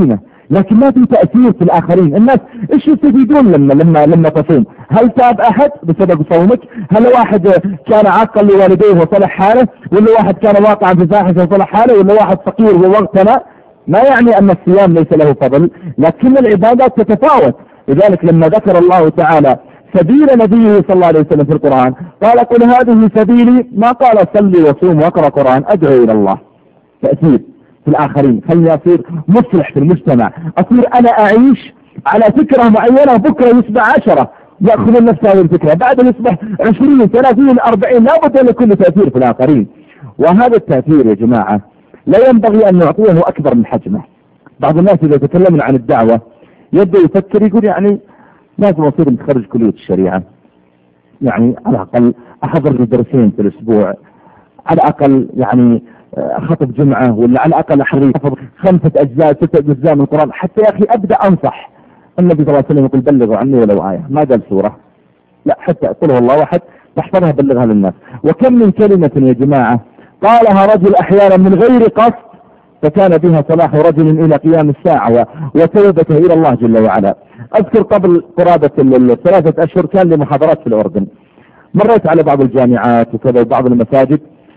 لكن ما في تأثير في الآخرين. الناس إيش يستفيدون لما لما لما تصوم؟ هل تاب أحد بسبب صومك؟ هل واحد كان عاقا لوالديه وصلح حاله؟ ولا واحد كان واقعا في فاحشة وصلح حاله؟ ولا واحد فقير واغتنى؟ ما يعني أن الصيام ليس له فضل، لكن العبادات تتفاوت. لذلك لما ذكر الله تعالى سبيل نبيه صلى الله عليه وسلم في القرآن قال قل هذه سبيلي، ما قال صلي وصوم واقرأ قرآن، أدعو إلى الله. تأثير في الآخرين، خلني أصير مصلح في المجتمع، أصير أنا أعيش على فكرة معينة، بكرة يصبح عشرة يأخذون نفس هذه الفكرة، بعد يصبح عشرين ثلاثين أربعين، لا بد أن يكون تأثير في الآخرين. وهذا التأثير يا جماعة لا ينبغي أن نعطيه أكبر من حجمه. بعض الناس إذا تكلمنا عن الدعوة يبدأ يفكر يقول يعني لازم أصير متخرج كلية الشريعة، يعني على الأقل أحضر لي درسين في الأسبوع، على الأقل يعني أخطب جمعة، ولا على الأقل أحضر خمسة أجزاء ستة أجزاء من القرآن حتى يا أخي أبدأ أنصح. النبي صلى الله عليه وسلم يقول بلغوا عني ولو آية، ما قال سورة، لا حتى قل هو الله واحد تحفظها بلغها للناس. وكم من كلمة يا جماعة قالها رجل أحيانا من غير قصد فكان بها صلاح رجل إلى قيام الساعة وتوبته إلى الله جل وعلا. أذكر قبل قرابة الثلاثة أشهر كان لي محاضرات في الأردن، مريت على بعض الجامعات وكذا وبعض المساجد،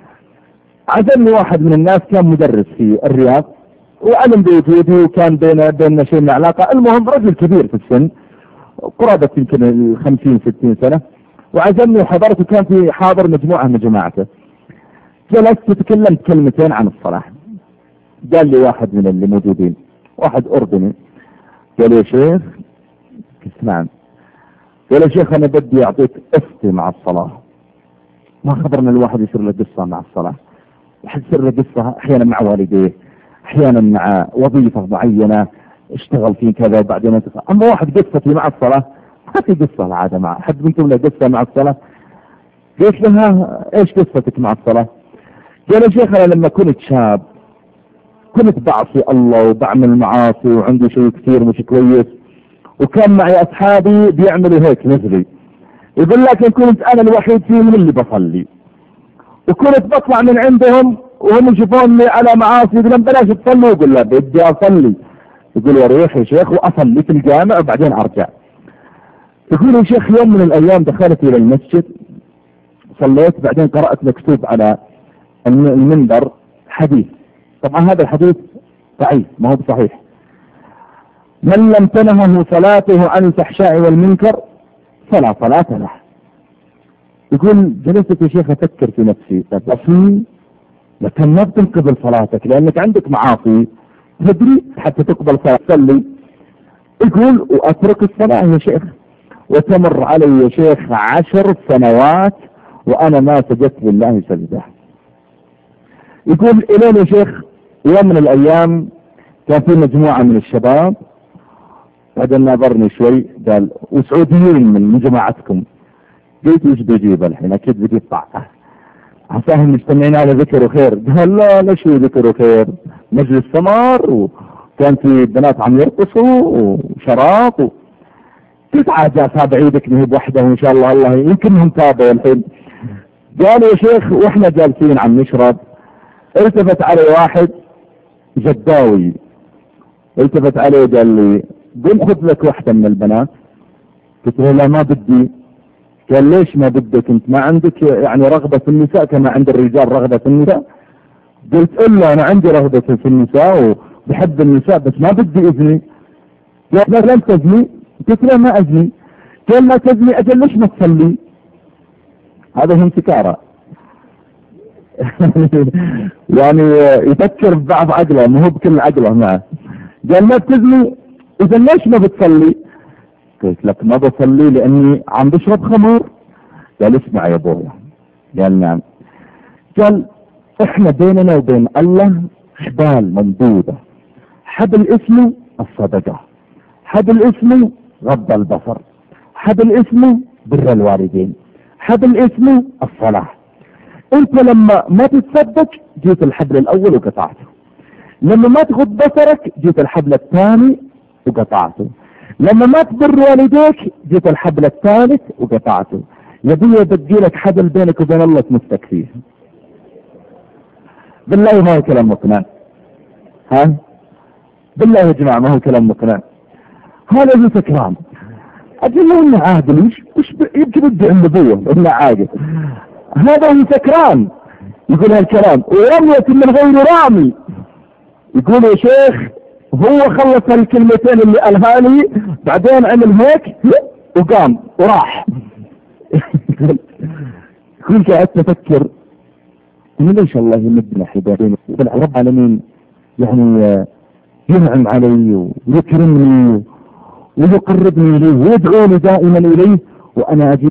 عزمني واحد من الناس كان مدرس في الرياض وعلم بوجودي وكان بين بيننا شيء من علاقة، المهم رجل كبير في السن قرابة يمكن الخمسين ستين سنة، وعزمني وحضرت وكان في حاضر مجموعة من جماعته. جلست تكلمت كلمتين عن الصلاة، قال لي واحد من اللي موجودين واحد أردني قال لي يا شيخ اسمعني، قال يا شيخ أنا بدي أعطيك أفتي مع الصلاة. ما خبرنا الواحد يصير له قصة مع الصلاة، واحد يصير له قصة أحيانا مع والديه، أحيانا مع وظيفة معينة اشتغل فيه كذا وبعدين انتقل. أما واحد قصتي مع الصلاة ما في قصة العادة مع حد منكم له قصة مع الصلاة؟ قلت لها ايش قصتك مع الصلاة؟ قال يا شيخ أنا لما كنت شاب كنت بعصي الله وبعمل معاصي وعندي شيء كثير مش كويس، وكان معي أصحابي بيعملوا هيك مثلي، يقول لكن كنت أنا الوحيد فيهم اللي بصلي، وكنت بطلع من عندهم وهم يشوفوني على معاصي يقولون بلاش تصلي، يقول لا بدي أصلي، يقول يا ريح يا شيخ وأصلي في الجامع وبعدين أرجع. يقول يا شيخ يوم من الأيام دخلت إلى المسجد صليت، بعدين قرأت مكتوب على المنبر حديث، طبعا هذا الحديث ضعيف ما هو بصحيح، من لم تنهه صلاته عن الفحشاء والمنكر فلا صلاة له. يقول جلست يا شيخ أفكر في نفسي، طب أصلي لكن ما بتنقبل صلاتك لأنك عندك معاصي، تدري حتى تقبل صلاة تصلي. يقول وأترك الصلاة يا شيخ، وتمر علي يا شيخ عشر سنوات وأنا ما سجدت لله سجدة. يقول إلين يا شيخ يوم من الأيام كان في مجموعة من الشباب بعدين نظرني شوي قال وسعوديين من جماعتكم، قلت وش بيجيب الحين؟ أكيد بيجيب طاعة، عساهم مجتمعين على ذكر وخير. قال لا لا شو ذكر وخير، مجلس سمار وكان في بنات عم يرقصوا وشراط و... تسعة جاء تابع ايدك نهب وحده وان شاء الله الله يمكنهم تابع الحين. قال يا شيخ واحنا جالسين عم نشرب التفت علي واحد جداوي، التفت عليه قال لي قل خذ لك واحدة من البنات. قلت له لا ما بدي. قال ليش ما بدك انت؟ ما عندك يعني رغبة في النساء كما عند الرجال رغبة في النساء؟ قلت الا انا عندي رغبة في النساء وبحب النساء بس ما بدي اذني. قال لن تزني؟ قلت له ما ازني. قال ما تزني اجل ليش ما تصلي؟ هذا هم سكارى يعني يفكر ببعض عقله مو بكل عقله معه. قال ما بتزني اذا ليش ما بتصلي؟ قلت لك ما بصلي لاني عم بشرب خمر. قال اسمع يا ابويا. قال نعم. قال احنا بيننا وبين الله حبال ممدودة، حبل اسمه الصدقة، حبل اسمه غض البصر، حبل اسمه بر الوالدين، حبل اسمه الصلاة. انت لما ما تتصدق جيت الحبل الاول وقطعته، لما ما تغض بصرك جيت الحبل الثاني وقطعته، لما ما تبر والديك جيت الحبل الثالث وقطعته. يبي يبقي لك حبل بينك وبين الله تمسك فيه. بالله ما هو كلام مقنع. ها بالله يا جماعة ما هو كلام مقنع. هذا ذو سكران. أجل له إنه عادل، وش وش يبكي بدي النبوة إنه عادل. هذا هو سكران يقول هالكلام، ورمية من غير رامي. يقول يا شيخ هو خلص الكلمتين اللي قالها لي، بعدين عمل هيك وقام وراح. يقول قاعد تفكر إنه ليش الله يمدنا حبابين رب العالمين يعني ينعم علي ويكرمني ويقربني إليه ويدعوني دائما إليه، وأنا أجي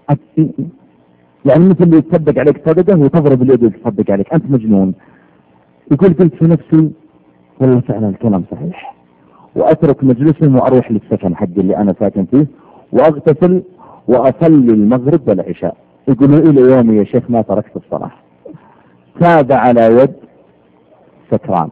يعني مثل اللي يتصدق عليك صدقة وتضرب اليد ويتصدق عليك، أنت مجنون. يقول قلت في نفسي والله فعلا الكلام صحيح، وأترك مجلسهم وأروح للسكن حقي اللي أنا ساكن فيه وأغتسل وأصلي المغرب والعشاء. يقولوا إلى يومي يا شيخ ما تركت الصلاة. تاب على يد سكران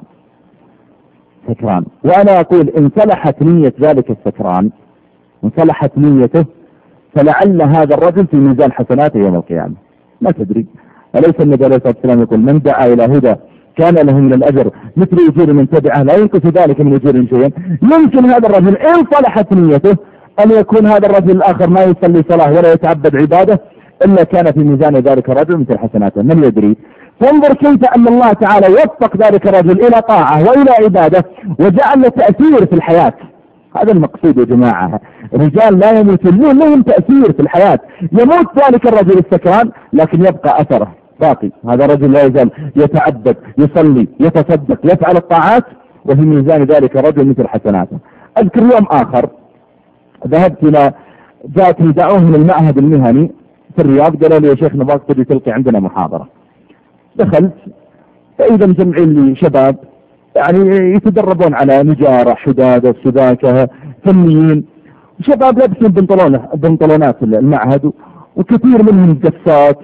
سكران. وأنا أقول إن صلحت نية ذلك السكران، إن صلحت نيته، فلعل هذا الرجل في ميزان حسناته يوم القيامة. ما تدري، أليس النبي عليه الصلاة والسلام يقول من دعا إلى هدى كان له من الأجر مثل أجور من تبعه لا ينقص ذلك من أجور شيئا. يمكن هذا الرجل إن صلحت نيته أن يكون هذا الرجل الآخر ما يصلي صلاة ولا يتعبد عبادة إلا كان في ميزان ذلك الرجل مثل حسناته، من يدري. فانظر كيف أن الله تعالى وفق ذلك الرجل إلى طاعة وإلى عبادة وجعل له تأثير في الحياة. هذا المقصود يا جماعة. رجال لا يموتون لهم تأثير في الحياة. يموت ذلك الرجل السكران لكن يبقى أثره باقي. هذا الرجل لا يزال يتعبد يصلي يتصدق يفعل الطاعات وفي ميزان ذلك الرجل مثل حسناته. أذكر يوم آخر ذهبت إلى جاءتني دعوة من المعهد المهني في الرياض، قالوا لي يا شيخ نبغاك تجي تلقي عندنا محاضرة. دخلت فإذا مجمعين لي شباب يعني يتدربون على نجارة حدادة سباكة فنيين، شباب لابسين بنطلونات المعهد وكثير منهم قصات.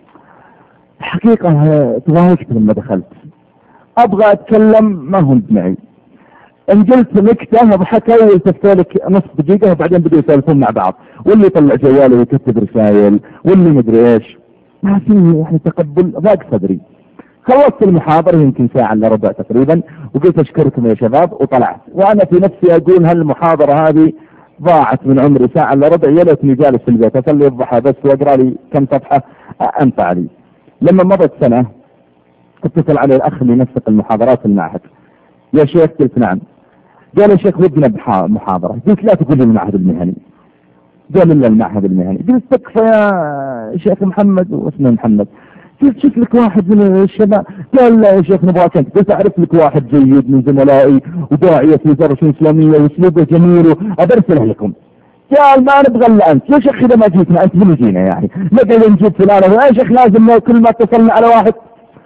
حقيقة تضايقت لما دخلت أبغى أتكلم ما هم معي، إن قلت نكتة وضحكوا والتفتوا لك نص دقيقة وبعدين بدوا يسولفون مع بعض، واللي يطلع جواله ويكتب رسائل واللي مدري إيش. ما في يعني تقبل، ضاق صدري. خلصت المحاضرة يمكن ساعة إلا ربع تقريبا وقلت أشكركم يا شباب وطلعت، وأنا في نفسي أقول هالمحاضرة هذه ضاعت من عمري ساعة إلا ربع، يا ليتني جالس في البيت أصلي الضحى بس وأقرأ لي كم صفحة أنفع لي. لما مضت سنة اتصل علي الأخ اللي ينسق المحاضرات في المعهد، يا شيخ قلت نعم. قال يا شيخ ودنا بمحاضرة. قلت لا تقول لي المعهد المهني. قال لنا المعهد المهني. قلت تكفى يا شيخ محمد، واسمه محمد. قلت شوف لك واحد من الشباب. قال لا يا شيخ نبغاك انت. قلت اعرف لك واحد جيد من زملائي وداعية في وزارة الإسلامية واسلوبه جميل وابرسله لكم. قال ما نبغى الا انت يا شيخ، اذا ما جيتنا انت من يجينا يعني نقعد نجيب فلان يا شيخ لازم كل ما اتصلنا على واحد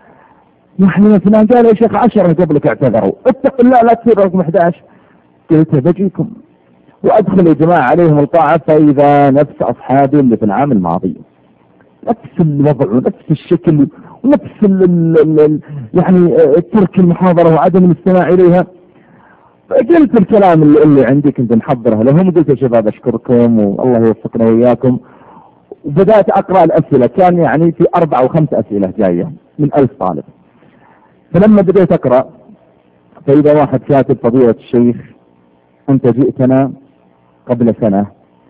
يعني فلان. قال يا شيخ عشرة قبلك اعتذروا، اتق الله لا تصير رقم أحد عشر. قلت بجيكم وادخل يا جماعة عليهم القاعة فاذا نفس اصحابي اللي في العام الماضي، نفس الوضع ونفس الشكل ونفس ال ال ال يعني ترك المحاضرة وعدم الاستماع اليها. قلت الكلام اللي, اللي عندي كنت محضره لهم، قلت يا شباب اشكركم والله يوفقنا وياكم. وبدأت اقرأ الاسئلة، كان يعني في اربع او خمس اسئلة جاية من الف طالب. فلما بدأت اقرأ فاذا واحد كاتب فضيلة الشيخ انت جئتنا قبل سنة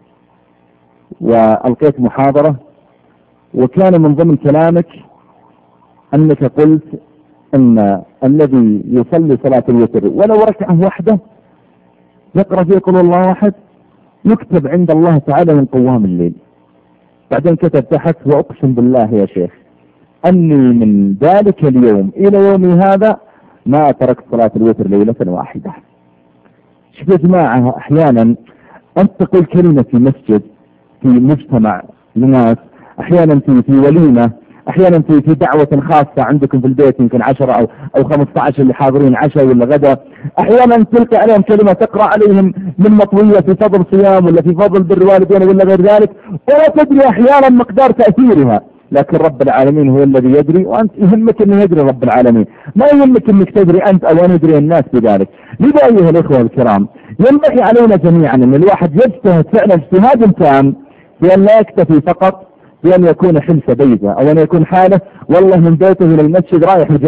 والقيت محاضرة وكان من ضمن كلامك انك قلت ان الذي يصلي صلاة الوتر ولو ركعة واحدة يقرأ فيه قل الله واحد يكتب عند الله تعالى من قوام الليل. بعدين كتب تحت واقسم بالله يا شيخ اني من ذلك اليوم الى يومي هذا ما تركت صلاة الوتر ليلة واحدة. شوف يا جماعة احيانا انت تقول كلمة في مسجد في مجتمع لناس، احيانا في في وليمة، احيانا في في دعوة خاصة عندكم في البيت يمكن عشرة او او خمسة عشر اللي حاضرين عشاء ولا غدا، احيانا تلقى عليهم كلمة تقرأ عليهم من مطوية في فضل صيام ولا في فضل بر والدين ولا غير ذلك، ولا تدري احيانا مقدار تأثيرها. لكن رب العالمين هو الذي يدري، وانت يهمك انه يدري رب العالمين، ما يهمك انك تدري انت او ان يدري الناس بذلك. لذا ايها الاخوة الكرام ينبغي علينا جميعا ان الواحد يجتهد فعلا اجتهاد تام بان لا يكتفي فقط بأن يكون حلفة بيضة أو أن يكون حاله والله من بيته إلى المسجد رايح وجاي،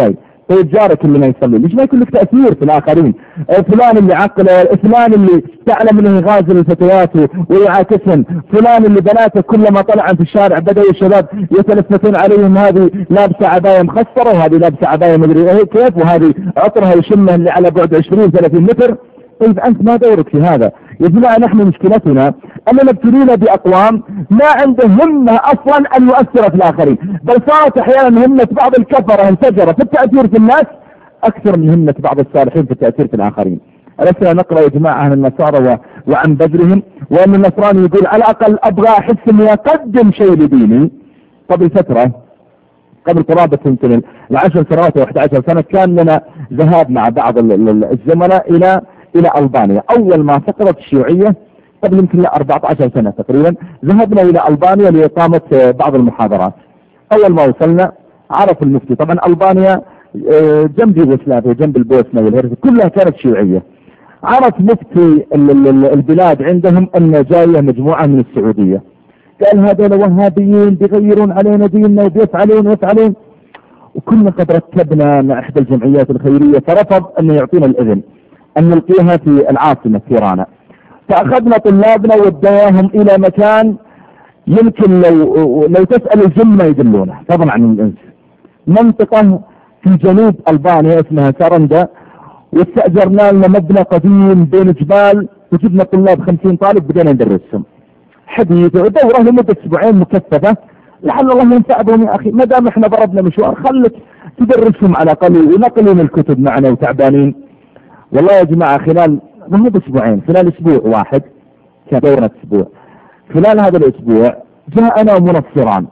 طيب جارك اللي ما يصلي ليش ما يكون لك تأثير في الآخرين؟ فلان اللي عقله، فلان اللي تعلم انه يغازل الفتيات ويعاكسهم، فلان اللي بناته كلما طلع في الشارع بدأوا الشباب يتلفتون عليهم هذه لابسة عباية مخصرة وهذه لابسة عباية مدري ايه كيف وهذه عطرها يشمها اللي على بعد عشرين ثلاثين متر. طيب أنت ما دورك في هذا؟ يا جماعة نحن مشكلتنا أننا ابتلينا بأقوام ما عندهم همة أصلا أن يؤثر في الآخرين، بل صارت أحيانا همة بعض الكفرة انفجرت في التأثير في الناس أكثر من همة بعض الصالحين في التأثير في الآخرين. ألسنا نقرأ يا جماعة عن النصارى وعن بدرهم، وأن النصراني يقول على الأقل أبغى أحس أني أقدم شيء لديني. قبل فترة، قبل قرابة يمكن العشر سنوات أو أحد عشر سنة، كان لنا ذهاب مع بعض الزملاء إلى إلى ألبانيا. أول ما سقطت الشيوعية قبل يمكن أربعة عشر سنة تقريبا، ذهبنا إلى ألبانيا لإقامة بعض المحاضرات. أول ما وصلنا عرف المفتي، طبعا ألبانيا جنب يوغوسلافيا جنب البوسنة والهرسك كلها كانت شيوعية. عرف مفتي البلاد عندهم أن جاية مجموعة من السعودية، قال هذول وهابيين بيغيرون علينا ديننا وبيفعلون ويفعلون، وكنا قد رتبنا مع إحدى الجمعيات الخيرية فرفض أن يعطينا الإذن أن نلقيها في العاصمة تيرانا. فأخذنا طلابنا وديناهم إلى مكان يمكن لو لو تسأل الجن ما يدلونه طبعا عن الإنس، منطقة في جنوب ألبانيا اسمها سارندا، واستأجرنا لنا مبنى قديم بين جبال، وجبنا طلاب خمسين طالب بدينا ندرسهم حديث ودورة لمدة أسبوعين مكثفة لعل الله ينفع بهم. يا أخي ما دام احنا ضربنا مشوار خلك تدرسهم على الأقل ونقلين الكتب معنا وتعبانين. والله يا جماعة خلال ما هو بأسبوعين، خلال أسبوع واحد كان دورة أسبوع، خلال هذا الأسبوع جاءنا منصران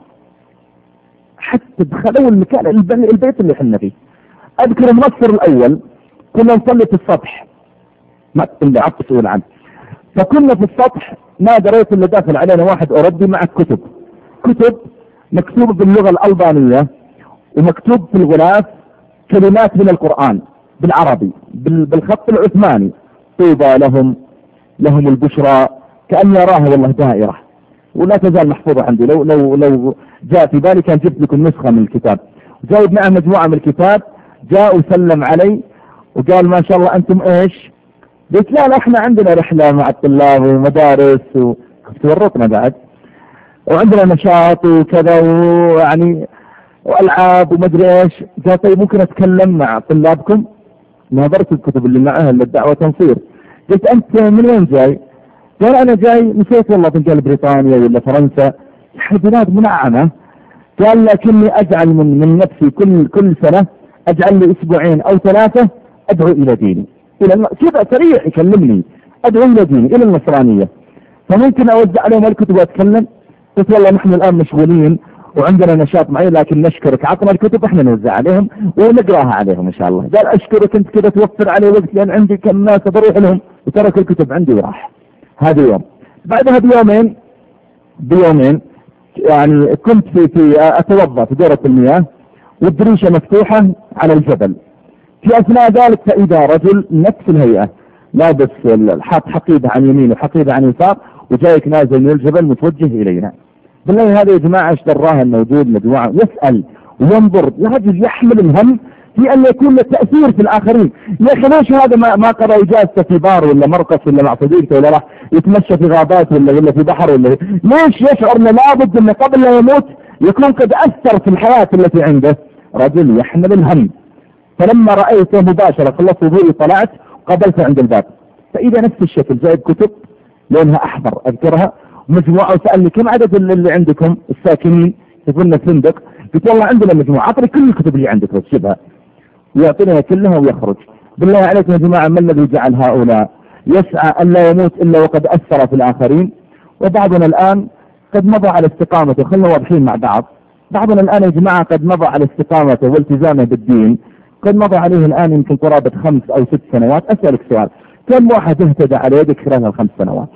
حتى دخلوا المكان البيت اللي حنا فيه. أذكر المنصر الأول كنا نصلي في السطح، ما اللي عبت تسؤول عنه، فكنا في السطح ما دريت اللي داخل علينا واحد أوروبي مع كتب كتب مكتوبة باللغة الألبانية ومكتوب في الغلاف كلمات من القرآن بالعربي بالخط العثماني، طوبى لهم لهم البشرى، كأن يراها والله دائرة ولا تزال محفوظة عندي. لو لو لو جاء في بالي كان جبت لكم نسخة من الكتاب. جايب معه مجموعة من الكتاب، جاء وسلم علي وقال ما شاء الله أنتم إيش؟ قلت لا لا احنا عندنا رحلة مع الطلاب ومدارس وكنت ورطنا بعد وعندنا نشاط وكذا ويعني والعاب ومدري ايش. قال طيب ممكن اتكلم مع طلابكم؟ نظرت الكتب اللي معها للدعوة تنصير. قلت انت من وين جاي؟ قال انا جاي نسيت والله بنقال بريطانيا ولا فرنسا، بلاد منعمة. قال لكني اجعل من من نفسي كل كل سنة اجعل لي اسبوعين او ثلاثة ادعو الى ديني، الى كذا صريح يكلمني، ادعو الى ديني الى النصرانية، فممكن اوزع عليهم الكتب واتكلم. قلت والله نحن الان مشغولين وعندنا نشاط معي لكن نشكرك، عطنا الكتب احنا نوزع عليهم ونقراها عليهم ان شاء الله. قال اشكرك انت كذا توفر علي وقت لان عندي كم ناس بروح لهم، وترك الكتب عندي وراح. هذا يوم. بعدها بيومين بيومين يعني كنت في في اتوضا في دورة المياه والدريشة مفتوحة على الجبل. في اثناء ذلك فاذا رجل نفس الهيئة لابس حاط حقيبة عن يمين وحقيبة عن يسار وجايك نازل من الجبل متوجه الينا. بالله هذا يا جماعة ايش دراها الموجود مجموعة يسأل وينظر، رجل يحمل الهم في ان يكون له تأثير في الاخرين. يا اخي ليش هذا ما ما قرأ اجازته في بار ولا مرقص ولا مع صديقته ولا راح يتمشى في غابات ولا ولا في بحر ولا ليش يشعر انه لابد انه قبل لا يموت يكون قد اثر في الحياة التي عنده؟ رجل يحمل الهم. فلما رأيته مباشرة خلصت وضوئي طلعت قابلته عند الباب، فاذا نفس الشكل جايب كتب لونها احمر اذكرها مجموعة، وسألني كم عدد اللي عندكم الساكنين؟ يقولنا فندق. قلت والله عندنا مجموعة، اعطني كل الكتب اللي عندك وتجيبها ويعطينها كلها ويخرج. بالله عليكم يا جماعة ما الذي جعل هؤلاء يسعى أن لا يموت إلا وقد أثر في الآخرين؟ وبعضنا الآن قد مضى على استقامته، خلنا واضحين مع بعض، بعضنا الآن يا جماعة قد مضى على استقامته والتزامه بالدين، قد مضى عليه الآن يمكن قرابة خمس أو ست سنوات. أسألك سؤال، كم واحد اهتدى على يدك خلال الخمس سنوات؟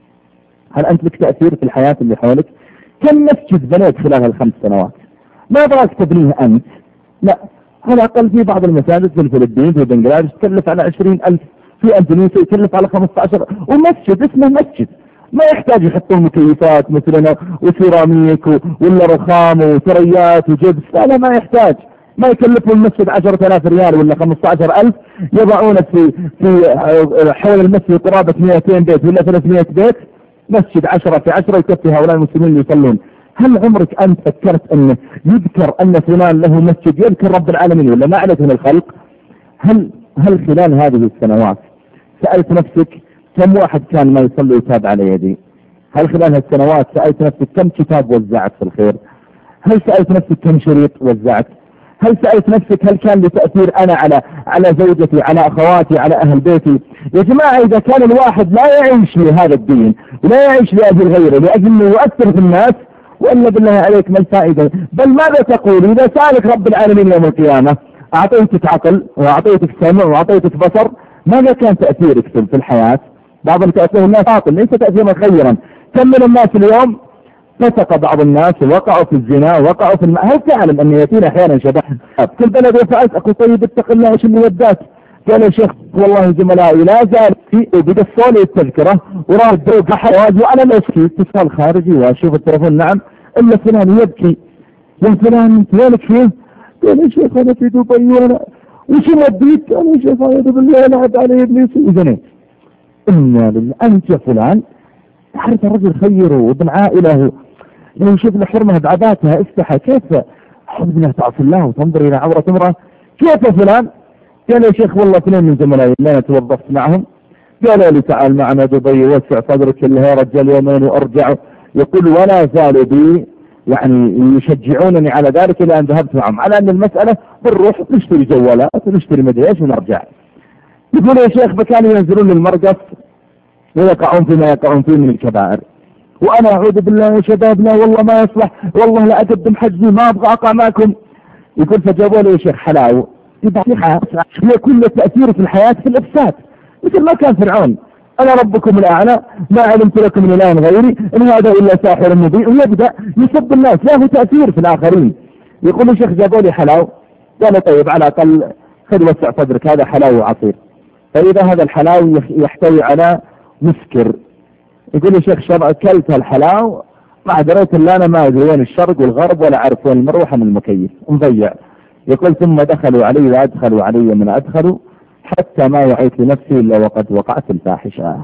هل أنت لك تأثير في الحياة اللي حولك؟ كم مسجد بنيت خلال الخمس سنوات؟ ما براك تبنيه أنت، لا، على الأقل في بعض المساجد في الفلبين في بنغلاديش تكلف على عشرين ألف، في أندونيسيا يكلف على خمسة عشر، ومسجد اسمه مسجد ما يحتاج يحطون مكيفات مثلنا وسيراميك ولا رخام وثريات وجبس، لا لا ما يحتاج. ما يكلفهم المسجد عشرة آلاف ريال ولا خمسة عشر ألف، يضعون في في حول المسجد قرابة مئتين بيت ولا ثلاثمئة بيت، مسجد عشرة في عشرة يكفي هؤلاء المسلمين اللي يصلون. هل عمرك أنت فكرت أن يذكر أن فلان له مسجد يذكر رب العالمين ولا ما عليه من الخلق؟ هل هل خلال هذه السنوات سألت نفسك كم واحد كان ما يصلي يتاب على يدي؟ هل خلال هالسنوات سألت نفسك كم كتاب وزعت في الخير؟ هل سألت نفسك كم شريط وزعت؟ هل سألت نفسك هل كان لي تأثير أنا على على زوجتي، على أخواتي، على أهل بيتي؟ يا جماعة إذا كان الواحد لا يعيش لهذا الدين ولا يعيش لأجل غيره لأجل أنه يؤثر في الناس، وإلا بالله عليك ما الفائدة؟ بل ماذا تقول إذا سألك رب العالمين يوم القيامة أعطيتك عقل وأعطيتك سمع وأعطيتك بصر، ماذا كان تأثيرك في الحياة؟ بعض تأثير الناس باطل ليس تأثيرا خيرا. كم من الناس اليوم فسق بعض الناس ووقعوا في الزنا ووقعوا في الماء. هل تعلم أن يأتينا أحيانا شباب كل بلد وفعلت أقول طيب اتق الله وش اللي وداك؟ قال يا شيخ والله زملائي لا زال في بدفوا لي التذكرة وراح الدوق حواج وأنا لا أشكي اتصال خارجي وأشوف التلفون نعم إلا فلان يبكي. يا فلان أنت وينك فيه؟ قال يا شيخ أنا في دبي وأنا وش مديك؟ قال يا شيخ أعوذ بالله لعب علي إبليس وزنيت. إنا لله أنت يا فلان تعرف الرجل خيره وابن عائله لو شوف حرمها بعباتها استحى كيف حب انها تعصي الله وتنظر الى عورة امرأة؟ كيف يا فلان؟ قال يا شيخ والله اثنين من زملائي اللي انا توظفت معهم قالوا لي تعال معنا دبي وسع صدرك اللي هي رجال يومين وارجع. يقول ولا زالوا بي يعني يشجعونني على ذلك الى ان ذهبت معهم على ان المسألة بنروح نشتري جوالات ونشتري مدري ايش ونرجع. يقول يا شيخ بكانوا ينزلون المرقص ويقعون فيما يقعون فيه من الكبائر، وانا اعوذ بالله وشبابنا والله ما يصلح والله لا اقدم حجي ما ابغى اقع معكم. يقول فجابوا له يا شيخ حلاوه يكون له تاثير في الحياه في الافساد مثل ما كان فرعون انا ربكم الاعلى ما علمت لكم من اله غيري ان هذا الا ساحر مبين، ويبدا يسب الناس له تاثير في الاخرين. يقول يا شيخ جابوا لي حلاوه قال طيب على الاقل خذ وسع صدرك هذا حلاوه وعصير. فاذا هذا الحلاوه يحتوي على مسكر. يقول يا شيخ شرع اكلت الحلاو مع دريت اللي انا ما ادري وين الشرق والغرب ولا اعرف وين المروحه من المكيف مضيع. يقول ثم دخلوا علي وادخلوا علي من ادخلوا حتى ما وعيت لنفسي الا وقد وقعت الفاحشه.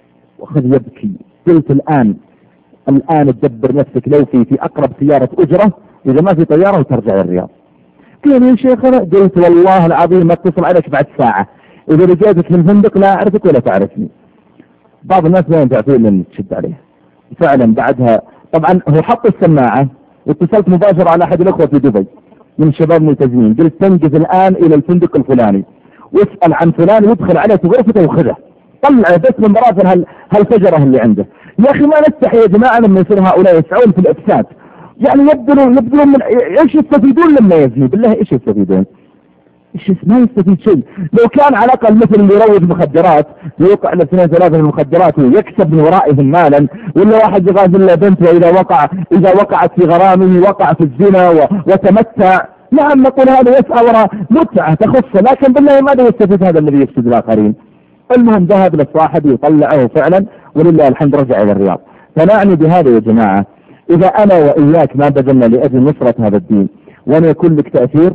وخذ يبكي. قلت الان الان تدبر نفسك لو في في اقرب سياره اجره اذا ما في طياره وترجع الرياض. قال يا شيخ انا قلت والله العظيم ما اتصل عليك بعد ساعه اذا لقيتك في الفندق لا اعرفك ولا تعرفني. بعض الناس ما ينفع فيه لأن تشد عليه. فعلا بعدها طبعا هو حط السماعة واتصلت مباشرة على أحد الأخوة في دبي من الشباب الملتزمين قلت تنقذ الآن إلى الفندق الفلاني واسأل عن فلان ويدخل عليه في غرفته وخذه طلع بس من مرافل هال هالفجرة اللي عنده. يا أخي ما نستحي يا جماعة لما يصير هؤلاء يسعون في الإفساد يعني يبذلون يبذلون من إيش يستفيدون لما يزني؟ بالله إيش يستفيدون؟ إيش ما يستفيد شيء. لو كان على الأقل مثل اللي يروج مخدرات يوقع لاثنين ثلاثة من المخدرات ويكسب من ورائهم مالا، ولا واحد يغازل له بنت وإذا وقع إذا وقعت في غرامه وقع في الزنا وتمتع. نعم نقول هذا يسعى وراء متعة تخصه، لكن بالله ماذا يستفيد هذا الذي يفسد الآخرين؟ المهم ذهب للصاحب يطلعه فعلا ولله الحمد رجع إلى الرياض. فنعني بهذا يا جماعة إذا أنا وإياك ما بذلنا لأجل نصرة هذا الدين وأن يكون لك تأثير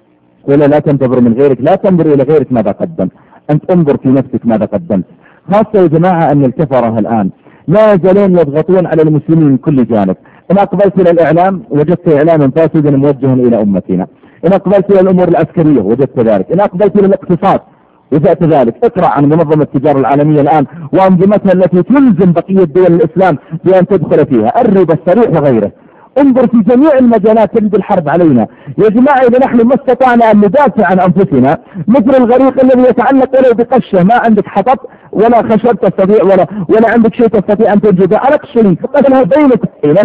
ولا لا تنتظر من غيرك، لا تنظر إلى غيرك ماذا قدم، أنت انظر في نفسك ماذا قدمت. خاصة يا جماعة أن الكفرة الآن لا يزالون يضغطون على المسلمين من كل جانب. إن أقبلت إلى الإعلام وجدت إعلاما فاسدا موجها إلى أمتنا، إن أقبلت إلى الأمور العسكرية وجدت ذلك، إن أقبلت إلى الاقتصاد وجدت ذلك. اقرأ عن منظمة التجارة العالمية الآن وأنظمتها التي تلزم بقية دول الإسلام بأن تدخل فيها، الربا الصريح وغيره. انظر في جميع المجالات تجد الحرب علينا يا جماعة. إذا نحن ما استطعنا أن ندافع عن أنفسنا مثل الغريق الذي يتعلق ولو بقشة، ما عندك حطب ولا خشب تستطيع ولا ولا عندك شيء تستطيع أن تنجده، على شيء فقدها بينك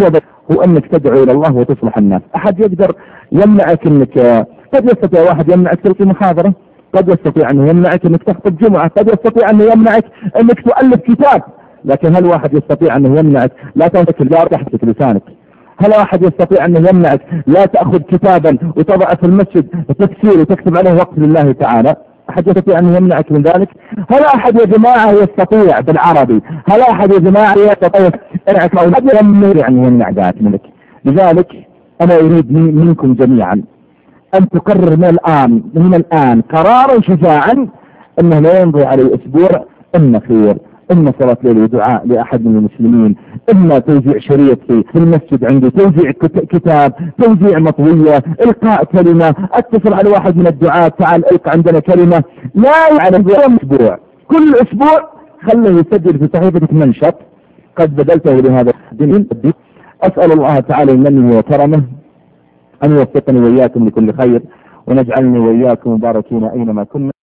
هو أنك تدعو إلى الله وتصلح الناس. أحد يقدر يمنعك أنك قد يستطيع واحد يمنعك تلقي محاضرة، قد يستطيع أنه يمنعك أنك تخطب جمعة، قد يستطيع أنه يمنعك أنك تؤلف كتاب، لكن هل واحد يستطيع أنه يمنعك لا تمسك الجار تحت لسانك؟ هل واحد يستطيع أن يمنعك لا تأخذ كتابا وتضع في المسجد تفسير وتكتب عليه وقت لله تعالى؟ أحد يستطيع أن يمنعك من ذلك؟ هل أحد يا جماعة يستطيع بالعربي؟ هل أحد يا جماعة يستطيع أن يمنع ذلك منك؟ لذلك أنا أريد منكم جميعا أن تقرر من الآن من الآن قرارا شجاعا أنه لا يمضي عليه أسبوع إما خير، إما صلاة ليل ودعاء لأحد من المسلمين، إما توزيع شريط في المسجد عندي، توزيع كتاب، توزيع مطوية، إلقاء كلمة، اتصل على واحد من الدعاة تعال إلقى عندنا كلمة. لا يعني أسبوع، كل أسبوع خله يسجل في صحيفتك منشط قد بدلته لهذا الدين. أسأل الله تعالى منه وكرمه أن يوفقني وإياكم لكل خير، ونجعلني وإياكم مباركين أينما كنا.